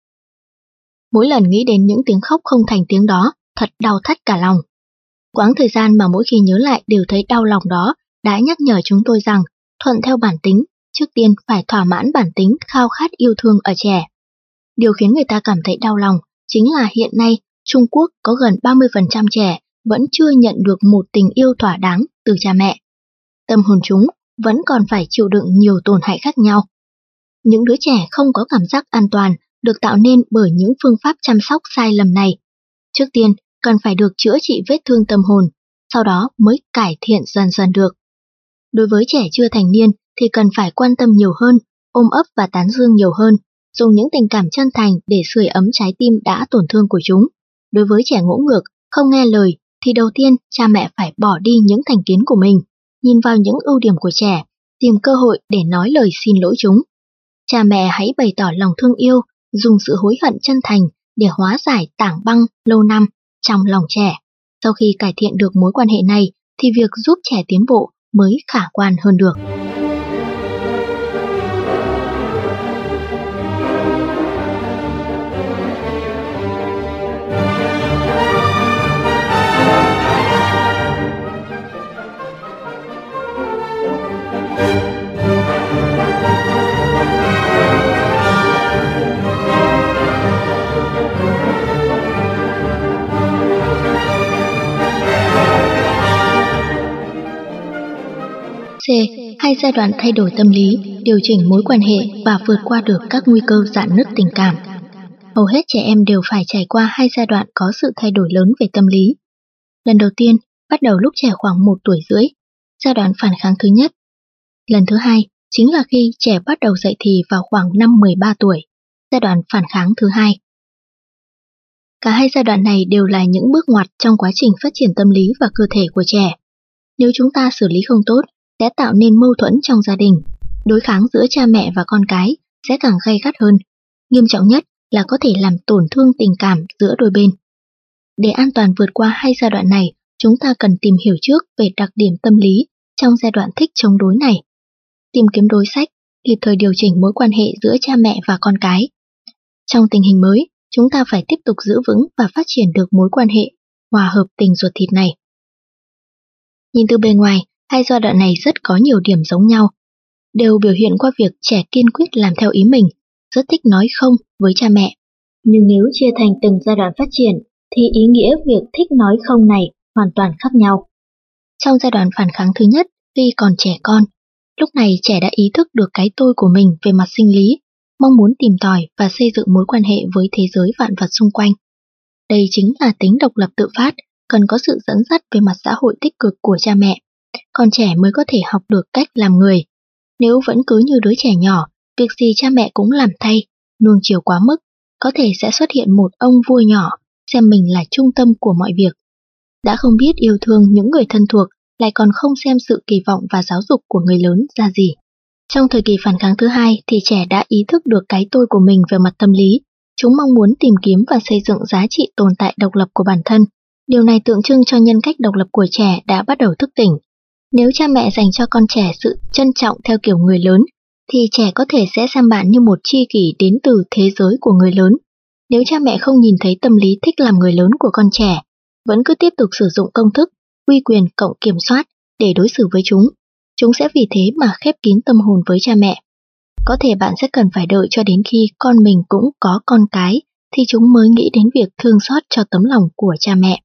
Mỗi lần nghĩ đến những tiếng khóc không thành tiếng đó, thật đau thắt cả lòng. Quãng thời gian mà mỗi khi nhớ lại đều thấy đau lòng đó đã nhắc nhở chúng tôi rằng thuận theo bản tính, trước tiên phải thỏa mãn bản tính khao khát yêu thương ở trẻ. Điều khiến người ta cảm thấy đau lòng chính là hiện nay Trung Quốc có gần ba mươi phần trăm trẻ vẫn chưa nhận được một tình yêu thỏa đáng từ cha mẹ. Tâm hồn chúng vẫn còn phải chịu đựng nhiều tổn hại khác nhau. Những đứa trẻ không có cảm giác an toàn được tạo nên bởi những phương pháp chăm sóc sai lầm này. Trước tiên, cần phải được chữa trị vết thương tâm hồn, sau đó mới cải thiện dần dần được. Đối với trẻ chưa thành niên thì cần phải quan tâm nhiều hơn, ôm ấp và tán dương nhiều hơn, dùng những tình cảm chân thành để sưởi ấm trái tim đã tổn thương của chúng. Đối với trẻ ngỗ ngược, không nghe lời, thì đầu tiên cha mẹ phải bỏ đi những thành kiến của mình, nhìn vào những ưu điểm của trẻ, tìm cơ hội để nói lời xin lỗi chúng. Cha mẹ hãy bày tỏ lòng thương yêu, dùng sự hối hận chân thành để hóa giải tảng băng lâu năm trong lòng trẻ. Sau khi cải thiện được mối quan hệ này, thì việc giúp trẻ tiến bộ mới khả quan hơn được. C. Hai giai đoạn thay đổi tâm lý, điều chỉnh mối quan hệ và vượt qua được các nguy cơ rạn nứt tình cảm. Hầu hết trẻ em đều phải trải qua hai giai đoạn có sự thay đổi lớn về tâm lý. Lần đầu tiên, bắt đầu lúc trẻ khoảng một tuổi rưỡi, giai đoạn phản kháng thứ nhất. Lần thứ hai, chính là khi trẻ bắt đầu dậy thì vào khoảng năm mười ba tuổi, giai đoạn phản kháng thứ hai. Cả hai giai đoạn này đều là những bước ngoặt trong quá trình phát triển tâm lý và cơ thể của trẻ. Nếu chúng ta xử lý không tốt, sẽ tạo nên mâu thuẫn trong gia đình, đối kháng giữa cha mẹ và con cái sẽ càng gay gắt hơn. Nghiêm trọng nhất là có thể làm tổn thương tình cảm giữa đôi bên. Để an toàn vượt qua hai giai đoạn này, chúng ta cần tìm hiểu trước về đặc điểm tâm lý trong giai đoạn thích chống đối này. Tìm kiếm đối sách, kịp thời điều chỉnh mối quan hệ giữa cha mẹ và con cái. Trong tình hình mới, chúng ta phải tiếp tục giữ vững và phát triển được mối quan hệ hòa hợp tình ruột thịt này. Nhìn từ bề ngoài, hai giai đoạn này rất có nhiều điểm giống nhau, đều biểu hiện qua việc trẻ kiên quyết làm theo ý mình, rất thích nói không với cha mẹ. Nhưng nếu chia thành từng giai đoạn phát triển, thì ý nghĩa việc thích nói không này hoàn toàn khác nhau. Trong giai đoạn phản kháng thứ nhất, khi còn trẻ con, lúc này trẻ đã ý thức được cái tôi của mình về mặt sinh lý, mong muốn tìm tòi và xây dựng mối quan hệ với thế giới vạn vật xung quanh. Đây chính là tính độc lập tự phát, cần có sự dẫn dắt về mặt xã hội tích cực của cha mẹ. Con trẻ mới có thể học được cách làm người. Nếu vẫn cứ như đứa trẻ nhỏ, việc gì cha mẹ cũng làm thay, nuông chiều quá mức, có thể sẽ xuất hiện một ông vua nhỏ, xem mình là trung tâm của mọi việc. Đã không biết yêu thương những người thân thuộc, lại còn không xem sự kỳ vọng và giáo dục của người lớn ra gì. Trong thời kỳ phản kháng thứ hai thì trẻ đã ý thức được cái tôi của mình về mặt tâm lý. Chúng mong muốn tìm kiếm và xây dựng giá trị tồn tại độc lập của bản thân. Điều này tượng trưng cho nhân cách độc lập của trẻ đã bắt đầu thức tỉnh. Nếu cha mẹ dành cho con trẻ sự trân trọng theo kiểu người lớn, thì trẻ có thể sẽ xem bạn như một tri kỷ đến từ thế giới của người lớn. Nếu cha mẹ không nhìn thấy tâm lý thích làm người lớn của con trẻ, vẫn cứ tiếp tục sử dụng công thức, uy quyền cộng kiểm soát để đối xử với chúng, chúng sẽ vì thế mà khép kín tâm hồn với cha mẹ. Có thể bạn sẽ cần phải đợi cho đến khi con mình cũng có con cái, thì chúng mới nghĩ đến việc thương xót cho tấm lòng của cha mẹ.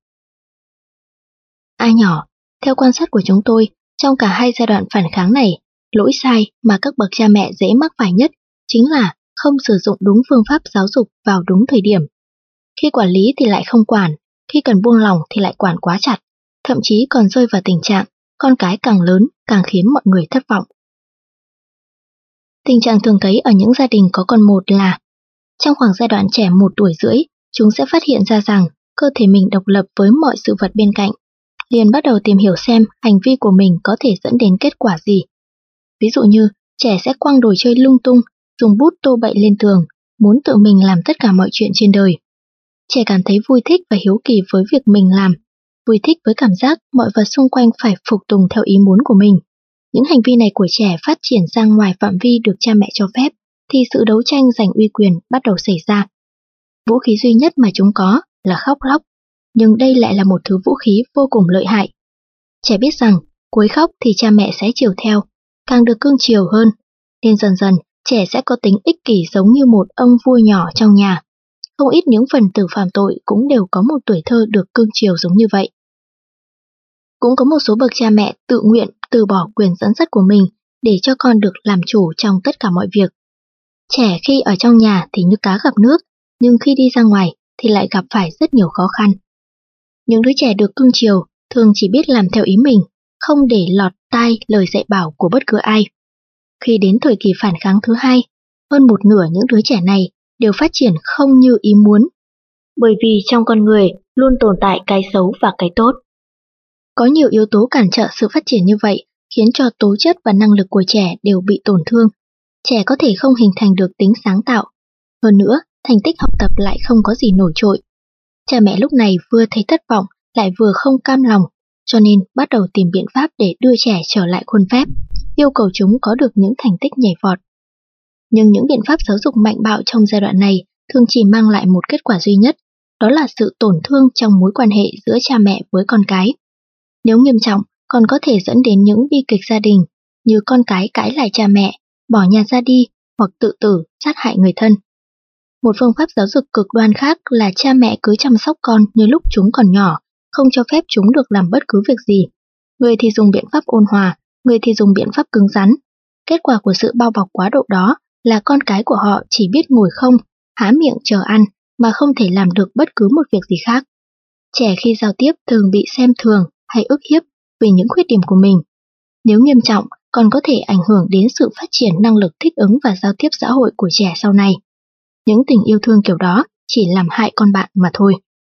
A nhỏ, theo quan sát của chúng tôi, trong cả hai giai đoạn phản kháng này, lỗi sai mà các bậc cha mẹ dễ mắc phải nhất chính là không sử dụng đúng phương pháp giáo dục vào đúng thời điểm. Khi quản lý thì lại không quản, khi cần buông lỏng thì lại quản quá chặt, thậm chí còn rơi vào tình trạng con cái càng lớn càng khiến mọi người thất vọng. Tình trạng thường thấy ở những gia đình có con một là trong khoảng giai đoạn trẻ một tuổi rưỡi, chúng sẽ phát hiện ra rằng cơ thể mình độc lập với mọi sự vật bên cạnh, liền bắt đầu tìm hiểu xem hành vi của mình có thể dẫn đến kết quả gì. Ví dụ như, trẻ sẽ quăng đồ chơi lung tung, dùng bút tô bậy lên tường, muốn tự mình làm tất cả mọi chuyện trên đời. Trẻ cảm thấy vui thích và hiếu kỳ với việc mình làm, vui thích với cảm giác mọi vật xung quanh phải phục tùng theo ý muốn của mình. Những hành vi này của trẻ phát triển ra ngoài phạm vi được cha mẹ cho phép, thì sự đấu tranh giành uy quyền bắt đầu xảy ra. Vũ khí duy nhất mà chúng có là khóc lóc, nhưng đây lại là một thứ vũ khí vô cùng lợi hại. Trẻ biết rằng cuối khóc thì cha mẹ sẽ chiều theo, càng được cưng chiều hơn, nên dần dần trẻ sẽ có tính ích kỷ giống như một ông vua nhỏ trong nhà. Không ít những phần tử phạm tội cũng đều có một tuổi thơ được cưng chiều giống như vậy. Cũng có một số bậc cha mẹ tự nguyện từ bỏ quyền dẫn dắt của mình để cho con được làm chủ trong tất cả mọi việc. Trẻ khi ở trong nhà thì như cá gặp nước, nhưng khi đi ra ngoài thì lại gặp phải rất nhiều khó khăn. Những đứa trẻ được cưng chiều thường chỉ biết làm theo ý mình, không để lọt tai lời dạy bảo của bất cứ ai. Khi đến thời kỳ phản kháng thứ hai, hơn một nửa những đứa trẻ này đều phát triển không như ý muốn, bởi vì trong con người luôn tồn tại cái xấu và cái tốt. Có nhiều yếu tố cản trở sự phát triển như vậy, khiến cho tố chất và năng lực của trẻ đều bị tổn thương. Trẻ có thể không hình thành được tính sáng tạo. Hơn nữa, thành tích học tập lại không có gì nổi trội. Cha mẹ lúc này vừa thấy thất vọng, lại vừa không cam lòng, cho nên bắt đầu tìm biện pháp để đưa trẻ trở lại khuôn phép, yêu cầu chúng có được những thành tích nhảy vọt. Nhưng những biện pháp giáo dục mạnh bạo trong giai đoạn này thường chỉ mang lại một kết quả duy nhất, đó là sự tổn thương trong mối quan hệ giữa cha mẹ với con cái. Nếu nghiêm trọng, còn có thể dẫn đến những bi kịch gia đình, như con cái cãi lại cha mẹ, bỏ nhà ra đi hoặc tự tử, sát hại người thân. Một phương pháp giáo dục cực đoan khác là cha mẹ cứ chăm sóc con như lúc chúng còn nhỏ, không cho phép chúng được làm bất cứ việc gì. Người thì dùng biện pháp ôn hòa, người thì dùng biện pháp cứng rắn. Kết quả của sự bao bọc quá độ đó là con cái của họ chỉ biết ngồi không, há miệng chờ ăn, mà không thể làm được bất cứ một việc gì khác. Trẻ khi giao tiếp thường bị xem thường hay ức hiếp vì những khuyết điểm của mình. Nếu nghiêm trọng, còn có thể ảnh hưởng đến sự phát triển năng lực thích ứng và giao tiếp xã hội của trẻ sau này. Những tình yêu thương kiểu đó chỉ làm hại con bạn mà thôi.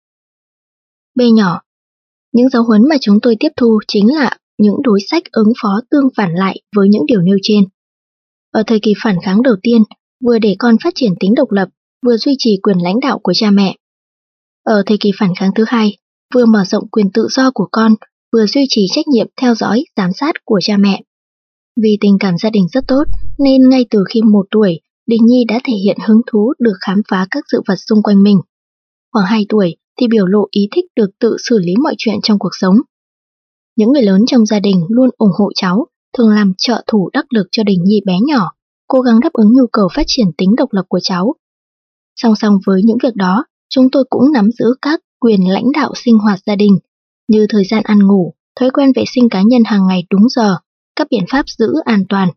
B nhỏ. Những giáo huấn mà chúng tôi tiếp thu chính là những đối sách ứng phó tương phản lại với những điều nêu trên. Ở thời kỳ phản kháng đầu tiên, vừa để con phát triển tính độc lập, vừa duy trì quyền lãnh đạo của cha mẹ. Ở thời kỳ phản kháng thứ hai, vừa mở rộng quyền tự do của con, vừa duy trì trách nhiệm theo dõi, giám sát của cha mẹ. Vì tình cảm gia đình rất tốt, nên ngay từ khi một tuổi, Đình Nhi đã thể hiện hứng thú được khám phá các sự vật xung quanh mình. Khoảng hai tuổi thì biểu lộ ý thích được tự xử lý mọi chuyện trong cuộc sống. Những người lớn trong gia đình luôn ủng hộ cháu, thường làm trợ thủ đắc lực cho Đình Nhi bé nhỏ, cố gắng đáp ứng nhu cầu phát triển tính độc lập của cháu. Song song với những việc đó, chúng tôi cũng nắm giữ các quyền lãnh đạo sinh hoạt gia đình, như thời gian ăn ngủ, thói quen vệ sinh cá nhân hàng ngày đúng giờ, các biện pháp giữ an toàn.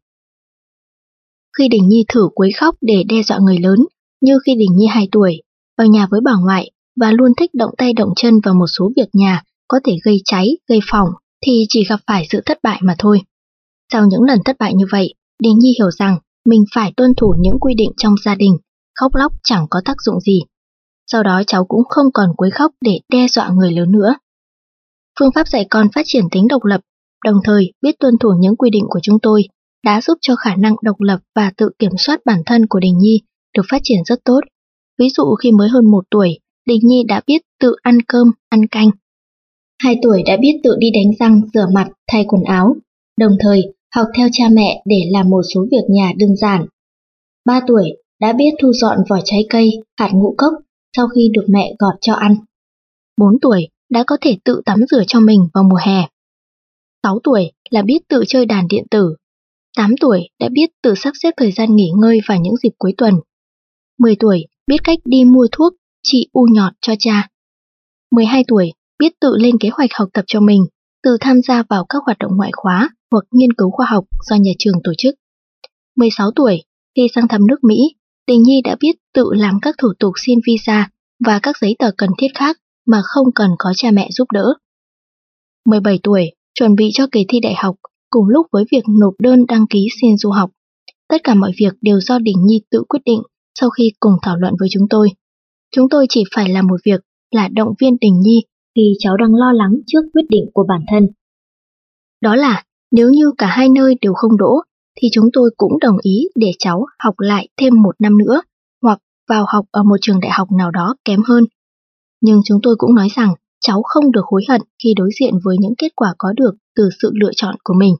Khi Đình Nhi thử quấy khóc để đe dọa người lớn, như khi Đình Nhi hai tuổi, ở nhà với bà ngoại và luôn thích động tay động chân vào một số việc nhà có thể gây cháy, gây phỏng, thì chỉ gặp phải sự thất bại mà thôi. Sau những lần thất bại như vậy, Đình Nhi hiểu rằng mình phải tuân thủ những quy định trong gia đình, khóc lóc chẳng có tác dụng gì. Sau đó cháu cũng không còn quấy khóc để đe dọa người lớn nữa. Phương pháp dạy con phát triển tính độc lập, đồng thời biết tuân thủ những quy định của chúng tôi, đã giúp cho khả năng độc lập và tự kiểm soát bản thân của Đình Nhi được phát triển rất tốt. Ví dụ khi mới hơn một tuổi, Đình Nhi đã biết tự ăn cơm, ăn canh. Hai tuổi đã biết tự đi đánh răng, rửa mặt, thay quần áo, đồng thời học theo cha mẹ để làm một số việc nhà đơn giản. Ba tuổi đã biết thu dọn vỏ trái cây, hạt ngũ cốc sau khi được mẹ gọt cho ăn. Bốn tuổi đã có thể tự tắm rửa cho mình vào mùa hè. Sáu tuổi là biết tự chơi đàn điện tử. Tám tuổi đã biết tự sắp xếp thời gian nghỉ ngơi vào những dịp cuối tuần. Mười tuổi biết cách đi mua thuốc trị u nhọt cho cha. Mười hai tuổi biết tự lên kế hoạch học tập cho mình, tự tham gia vào các hoạt động ngoại khóa hoặc nghiên cứu khoa học do nhà trường tổ chức. Mười sáu tuổi, khi sang thăm nước Mỹ, Đình Nhi đã biết tự làm các thủ tục xin visa và các giấy tờ cần thiết khác mà không cần có cha mẹ giúp đỡ. Mười bảy tuổi, chuẩn bị cho kỳ thi đại học, cùng lúc với việc nộp đơn đăng ký xin du học. Tất cả mọi việc đều do Đình Nhi tự quyết định sau khi cùng thảo luận với chúng tôi. Chúng tôi chỉ phải làm một việc là động viên Đình Nhi khi cháu đang lo lắng trước quyết định của bản thân. Đó là nếu như cả hai nơi đều không đỗ, thì chúng tôi cũng đồng ý để cháu học lại thêm một năm nữa, hoặc vào học ở một trường đại học nào đó kém hơn. Nhưng chúng tôi cũng nói rằng cháu không được hối hận khi đối diện với những kết quả có được từ sự lựa chọn của mình.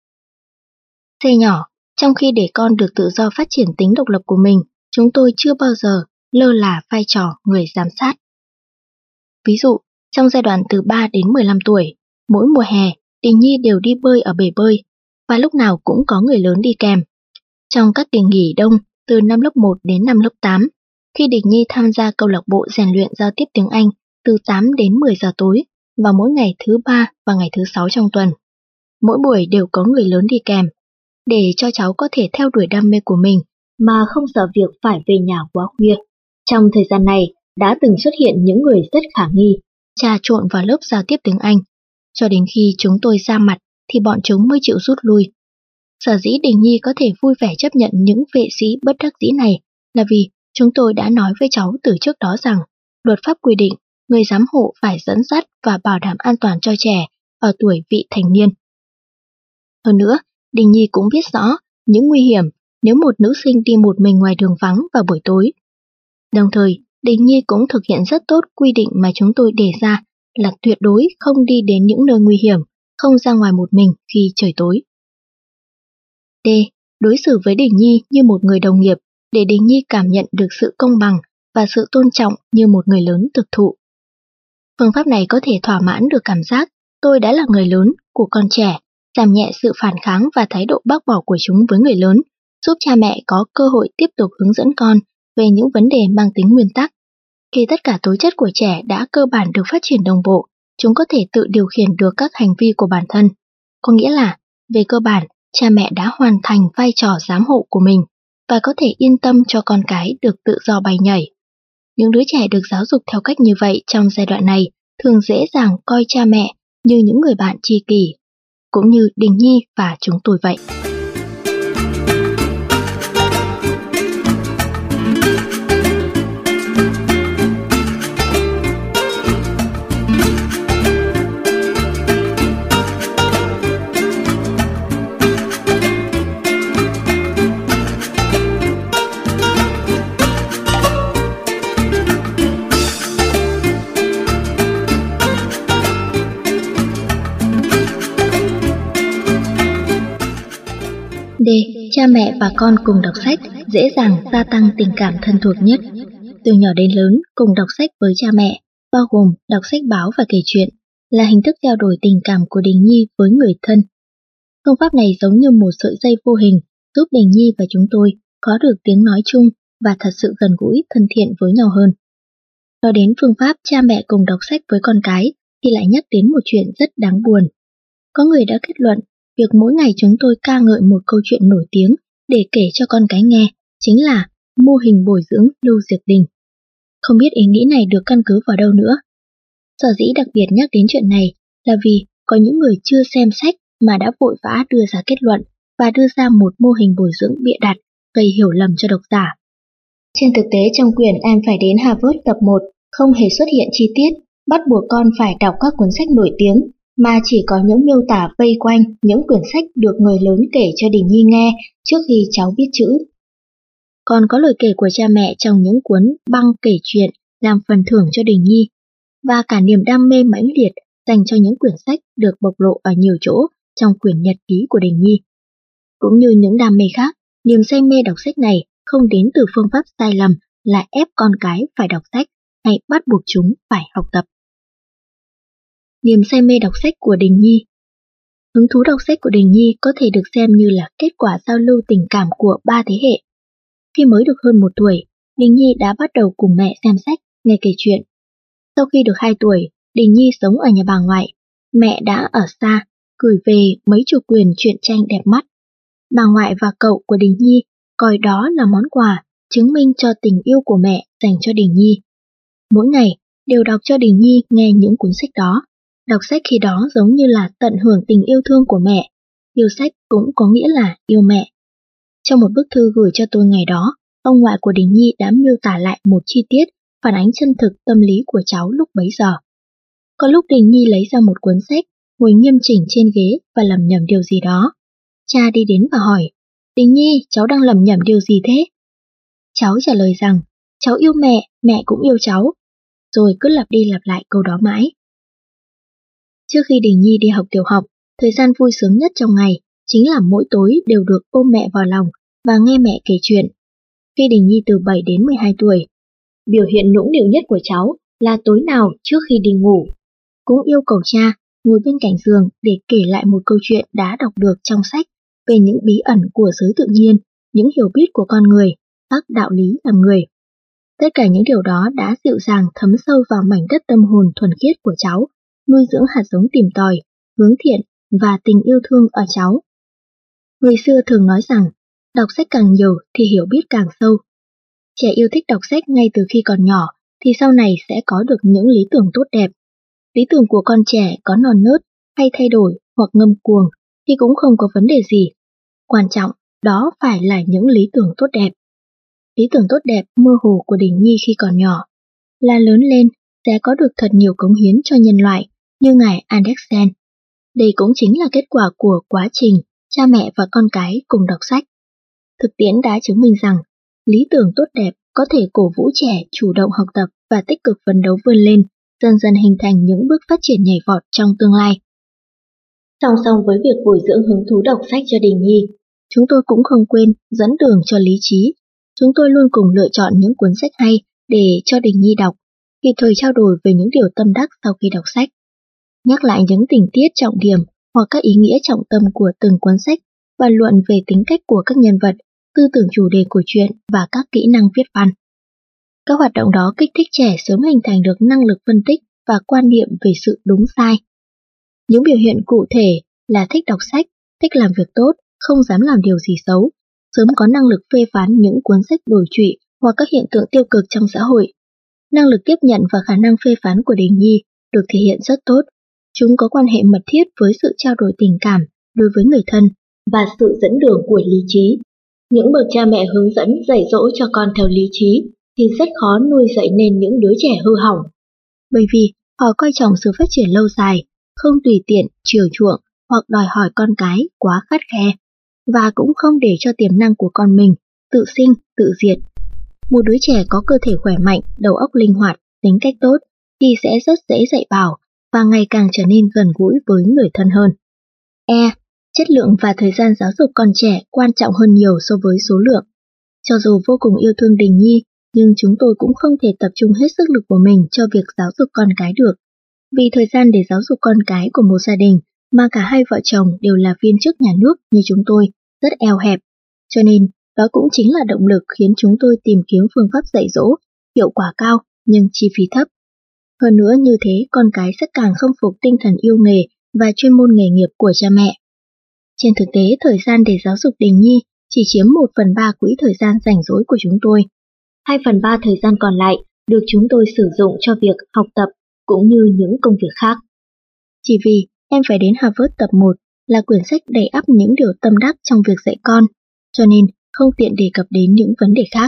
C nhỏ, trong khi để con được tự do phát triển tính độc lập của mình, chúng tôi chưa bao giờ lơ là vai trò người giám sát. Ví dụ, trong giai đoạn từ ba đến mười lăm tuổi, mỗi mùa hè, Đình Nhi đều đi bơi ở bể bơi. và lúc nào cũng có người lớn đi kèm. Trong các kỳ nghỉ đông từ năm lớp một đến năm lớp tám, khi Đình Nhi tham gia câu lạc bộ rèn luyện giao tiếp tiếng Anh từ tám đến mười giờ tối vào mỗi ngày thứ ba và ngày thứ sáu trong tuần. Mỗi buổi đều có người lớn đi kèm, để cho cháu có thể theo đuổi đam mê của mình mà không sợ việc phải về nhà quá khuya. Trong thời gian này, đã từng xuất hiện những người rất khả nghi, trà trộn vào lớp giao tiếp tiếng Anh. Cho đến khi chúng tôi ra mặt thì bọn chúng mới chịu rút lui. Sở dĩ Đình Nhi có thể vui vẻ chấp nhận những vệ sĩ bất đắc dĩ này là vì chúng tôi đã nói với cháu từ trước đó rằng luật pháp quy định người giám hộ phải dẫn dắt và bảo đảm an toàn cho trẻ ở tuổi vị thành niên. Hơn nữa, Đình Nhi cũng biết rõ những nguy hiểm nếu một nữ sinh đi một mình ngoài đường vắng vào buổi tối. Đồng thời, Đình Nhi cũng thực hiện rất tốt quy định mà chúng tôi đề ra là tuyệt đối không đi đến những nơi nguy hiểm, không ra ngoài một mình khi trời tối. D. Đối xử với Đình Nhi như một người đồng nghiệp để Đình Nhi cảm nhận được sự công bằng và sự tôn trọng như một người lớn thực thụ. Phương pháp này có thể thỏa mãn được cảm giác tôi đã là người lớn của con trẻ, giảm nhẹ sự phản kháng và thái độ bác bỏ của chúng với người lớn, giúp cha mẹ có cơ hội tiếp tục hướng dẫn con về những vấn đề mang tính nguyên tắc. Khi tất cả tố chất của trẻ đã cơ bản được phát triển đồng bộ, chúng có thể tự điều khiển được các hành vi của bản thân. Có nghĩa là, về cơ bản, cha mẹ đã hoàn thành vai trò giám hộ của mình và có thể yên tâm cho con cái được tự do bay nhảy. Những đứa trẻ được giáo dục theo cách như vậy trong giai đoạn này thường dễ dàng coi cha mẹ như những người bạn tri kỷ, cũng như Đình Nhi và chúng tôi vậy. D. Cha mẹ và con cùng đọc sách dễ dàng gia tăng tình cảm thân thuộc nhất. Từ nhỏ đến lớn, cùng đọc sách với cha mẹ, bao gồm đọc sách báo và kể chuyện, là hình thức trao đổi tình cảm của Đình Nhi với người thân. Phương pháp này giống như một sợi dây vô hình giúp Đình Nhi và chúng tôi có được tiếng nói chung và thật sự gần gũi, thân thiện với nhau hơn. Nói đến phương pháp cha mẹ cùng đọc sách với con cái thì lại nhắc đến một chuyện rất đáng buồn. Có người đã kết luận việc mỗi ngày chúng tôi ca ngợi một câu chuyện nổi tiếng để kể cho con cái nghe chính là mô hình bồi dưỡng Lưu Diệc Đình. Không biết ý nghĩ này được căn cứ vào đâu nữa. Sở dĩ đặc biệt nhắc đến chuyện này là vì có những người chưa xem sách mà đã vội vã đưa ra kết luận và đưa ra một mô hình bồi dưỡng bịa đặt, gây hiểu lầm cho độc giả. Trên thực tế trong quyển Em phải đến Harvard tập một không hề xuất hiện chi tiết bắt buộc con phải đọc các cuốn sách nổi tiếng, mà chỉ có những miêu tả vây quanh những quyển sách được người lớn kể cho Đình Nhi nghe trước khi cháu biết chữ. Còn có lời kể của cha mẹ trong những cuốn băng kể chuyện làm phần thưởng cho Đình Nhi, và cả niềm đam mê mãnh liệt dành cho những quyển sách được bộc lộ ở nhiều chỗ trong quyển nhật ký của Đình Nhi. Cũng như những đam mê khác, niềm say mê đọc sách này không đến từ phương pháp sai lầm là ép con cái phải đọc sách hay bắt buộc chúng phải học tập. Niềm say mê đọc sách của Đình Nhi. Hứng thú đọc sách của Đình Nhi có thể được xem như là kết quả giao lưu tình cảm của ba thế hệ. Khi mới được hơn một tuổi, Đình Nhi đã bắt đầu cùng mẹ xem sách, nghe kể chuyện. Sau khi được hai tuổi, Đình Nhi sống ở nhà bà ngoại. Mẹ đã ở xa, gửi về mấy chục quyển truyện tranh đẹp mắt. Bà ngoại và cậu của Đình Nhi coi đó là món quà, chứng minh cho tình yêu của mẹ dành cho Đình Nhi. Mỗi ngày đều đọc cho Đình Nhi nghe những cuốn sách đó. Đọc sách khi đó giống như là tận hưởng tình yêu thương của mẹ. Yêu sách cũng có nghĩa là yêu mẹ. Trong một bức thư gửi cho tôi ngày đó, ông ngoại của Đình Nhi đã miêu tả lại một chi tiết phản ánh chân thực tâm lý của cháu lúc bấy giờ. Có lúc Đình Nhi lấy ra một cuốn sách, ngồi nghiêm chỉnh trên ghế và lẩm nhẩm điều gì đó. Cha đi đến và hỏi, Đình Nhi, cháu đang lẩm nhẩm điều gì thế? Cháu trả lời rằng, cháu yêu mẹ, mẹ cũng yêu cháu. Rồi cứ lặp đi lặp lại câu đó mãi. Trước khi Đình Nhi đi học tiểu học, thời gian vui sướng nhất trong ngày chính là mỗi tối đều được ôm mẹ vào lòng và nghe mẹ kể chuyện. Khi Đình Nhi từ bảy đến mười hai tuổi, biểu hiện nũng nịu nhất của cháu là tối nào trước khi đi ngủ cũng yêu cầu cha ngồi bên cạnh giường để kể lại một câu chuyện đã đọc được trong sách về những bí ẩn của giới tự nhiên, những hiểu biết của con người, các đạo lý làm người. Tất cả những điều đó đã dịu dàng thấm sâu vào mảnh đất tâm hồn thuần khiết của cháu, nuôi dưỡng hạt giống tìm tòi, hướng thiện và tình yêu thương ở cháu. Người xưa thường nói rằng, đọc sách càng nhiều thì hiểu biết càng sâu. Trẻ yêu thích đọc sách ngay từ khi còn nhỏ thì sau này sẽ có được những lý tưởng tốt đẹp. Lý tưởng của con trẻ có non nớt hay thay đổi hoặc ngông cuồng thì cũng không có vấn đề gì. Quan trọng đó phải là những lý tưởng tốt đẹp. Lý tưởng tốt đẹp mơ hồ của Đình Nhi khi còn nhỏ là lớn lên sẽ có được thật nhiều cống hiến cho nhân loại như ngài Andersen. Đây cũng chính là kết quả của quá trình cha mẹ và con cái cùng đọc sách. Thực tiễn đã chứng minh rằng lý tưởng tốt đẹp có thể cổ vũ trẻ chủ động học tập và tích cực phấn đấu vươn lên, dần dần hình thành những bước phát triển nhảy vọt trong tương lai. Song song với việc bồi dưỡng hứng thú đọc sách cho Đình Nhi, chúng tôi cũng không quên dẫn đường cho lý trí. Chúng tôi luôn cùng lựa chọn những cuốn sách hay để cho Đình Nhi đọc, kịp thời trao đổi về những điều tâm đắc sau khi đọc sách, nhắc lại những tình tiết trọng điểm hoặc các ý nghĩa trọng tâm của từng cuốn sách và luận về tính cách của các nhân vật, tư tưởng chủ đề của truyện và các kỹ năng viết văn. Các hoạt động đó kích thích trẻ sớm hình thành được năng lực phân tích và quan niệm về sự đúng sai. Những biểu hiện cụ thể là thích đọc sách, thích làm việc tốt, không dám làm điều gì xấu, sớm có năng lực phê phán những cuốn sách đồi trụy hoặc các hiện tượng tiêu cực trong xã hội. Năng lực tiếp nhận và khả năng phê phán của Đình Nhi được thể hiện rất tốt. Chúng có quan hệ mật thiết với sự trao đổi tình cảm đối với người thân và sự dẫn đường của lý trí. Những bậc cha mẹ hướng dẫn dạy dỗ cho con theo lý trí thì rất khó nuôi dạy nên những đứa trẻ hư hỏng. Bởi vì họ coi trọng sự phát triển lâu dài, không tùy tiện, chiều chuộng hoặc đòi hỏi con cái quá khắt khe, và cũng không để cho tiềm năng của con mình tự sinh, tự diệt. Một đứa trẻ có cơ thể khỏe mạnh, đầu óc linh hoạt, tính cách tốt thì sẽ rất dễ dạy bảo và ngày càng trở nên gần gũi với người thân hơn. E. Chất lượng và thời gian giáo dục con trẻ quan trọng hơn nhiều so với số lượng. Cho dù vô cùng yêu thương Đình Nhi, nhưng chúng tôi cũng không thể tập trung hết sức lực của mình cho việc giáo dục con cái được. Vì thời gian để giáo dục con cái của một gia đình mà cả hai vợ chồng đều là viên chức nhà nước như chúng tôi rất eo hẹp. Cho nên, đó cũng chính là động lực khiến chúng tôi tìm kiếm phương pháp dạy dỗ, hiệu quả cao nhưng chi phí thấp. Hơn nữa như thế, con cái sẽ càng khâm phục tinh thần yêu nghề và chuyên môn nghề nghiệp của cha mẹ. Trên thực tế, thời gian để giáo dục Đình Nhi chỉ chiếm một phần ba quỹ thời gian rảnh rỗi của chúng tôi. Hai phần ba thời gian còn lại được chúng tôi sử dụng cho việc học tập cũng như những công việc khác. Chỉ vì em phải đến Harvard tập một là quyển sách đầy ắp những điều tâm đắc trong việc dạy con, cho nên không tiện đề cập đến những vấn đề khác.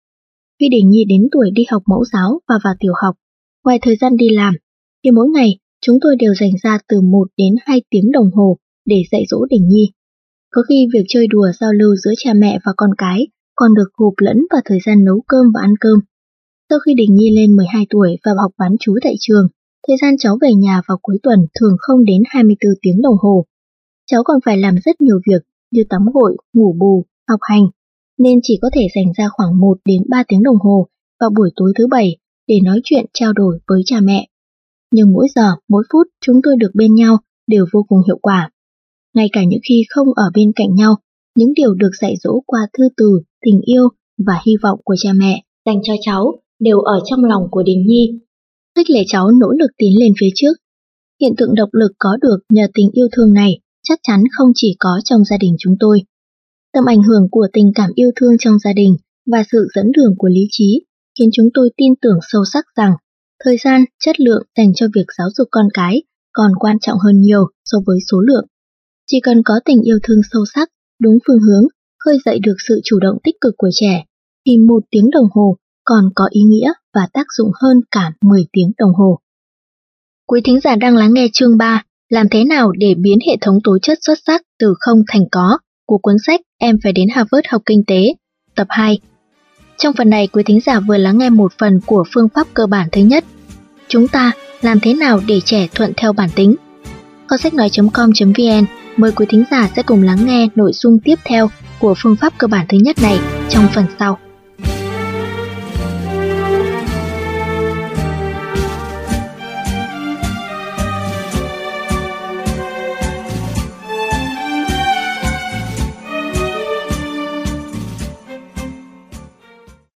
Khi Đình Nhi đến tuổi đi học mẫu giáo và vào tiểu học, ngoài thời gian đi làm, thì mỗi ngày chúng tôi đều dành ra từ một đến hai tiếng đồng hồ để dạy dỗ Đình Nhi. Có khi việc chơi đùa giao lưu giữa cha mẹ và con cái còn được gộp lẫn vào thời gian nấu cơm và ăn cơm. Sau khi Đình Nhi lên mười hai tuổi và học bán trú tại trường, thời gian cháu về nhà vào cuối tuần thường không đến hai mươi tư tiếng đồng hồ. Cháu còn phải làm rất nhiều việc như tắm gội, ngủ bù, học hành, nên chỉ có thể dành ra khoảng một đến ba tiếng đồng hồ vào buổi tối thứ bảy để nói chuyện trao đổi với cha mẹ. Nhưng mỗi giờ, mỗi phút chúng tôi được bên nhau đều vô cùng hiệu quả. Ngay cả những khi không ở bên cạnh nhau, những điều được dạy dỗ qua thư từ, tình yêu và hy vọng của cha mẹ dành cho cháu đều ở trong lòng của Đình Nhi, khích lệ cháu nỗ lực tiến lên phía trước. Hiện tượng động lực có được nhờ tình yêu thương này chắc chắn không chỉ có trong gia đình chúng tôi. Tầm ảnh hưởng của tình cảm yêu thương trong gia đình và sự dẫn đường của lý trí khiến chúng tôi tin tưởng sâu sắc rằng thời gian, chất lượng dành cho việc giáo dục con cái còn quan trọng hơn nhiều so với số lượng. Chỉ cần có tình yêu thương sâu sắc, đúng phương hướng, khơi dậy được sự chủ động tích cực của trẻ, thì một tiếng đồng hồ còn có ý nghĩa và tác dụng hơn cả mười tiếng đồng hồ. Quý thính giả đang lắng nghe chương ba, làm thế nào để biến hệ thống tố chất xuất sắc từ không thành có của cuốn sách Em phải đến Harvard học kinh tế, tập hai. Trong phần này, quý thính giả vừa lắng nghe một phần của phương pháp cơ bản thứ nhất. Chúng ta làm thế nào để trẻ thuận theo bản tính? Kho sách nói chấm com chấm vn mời quý thính giả sẽ cùng lắng nghe nội dung tiếp theo của phương pháp cơ bản thứ nhất này trong phần sau.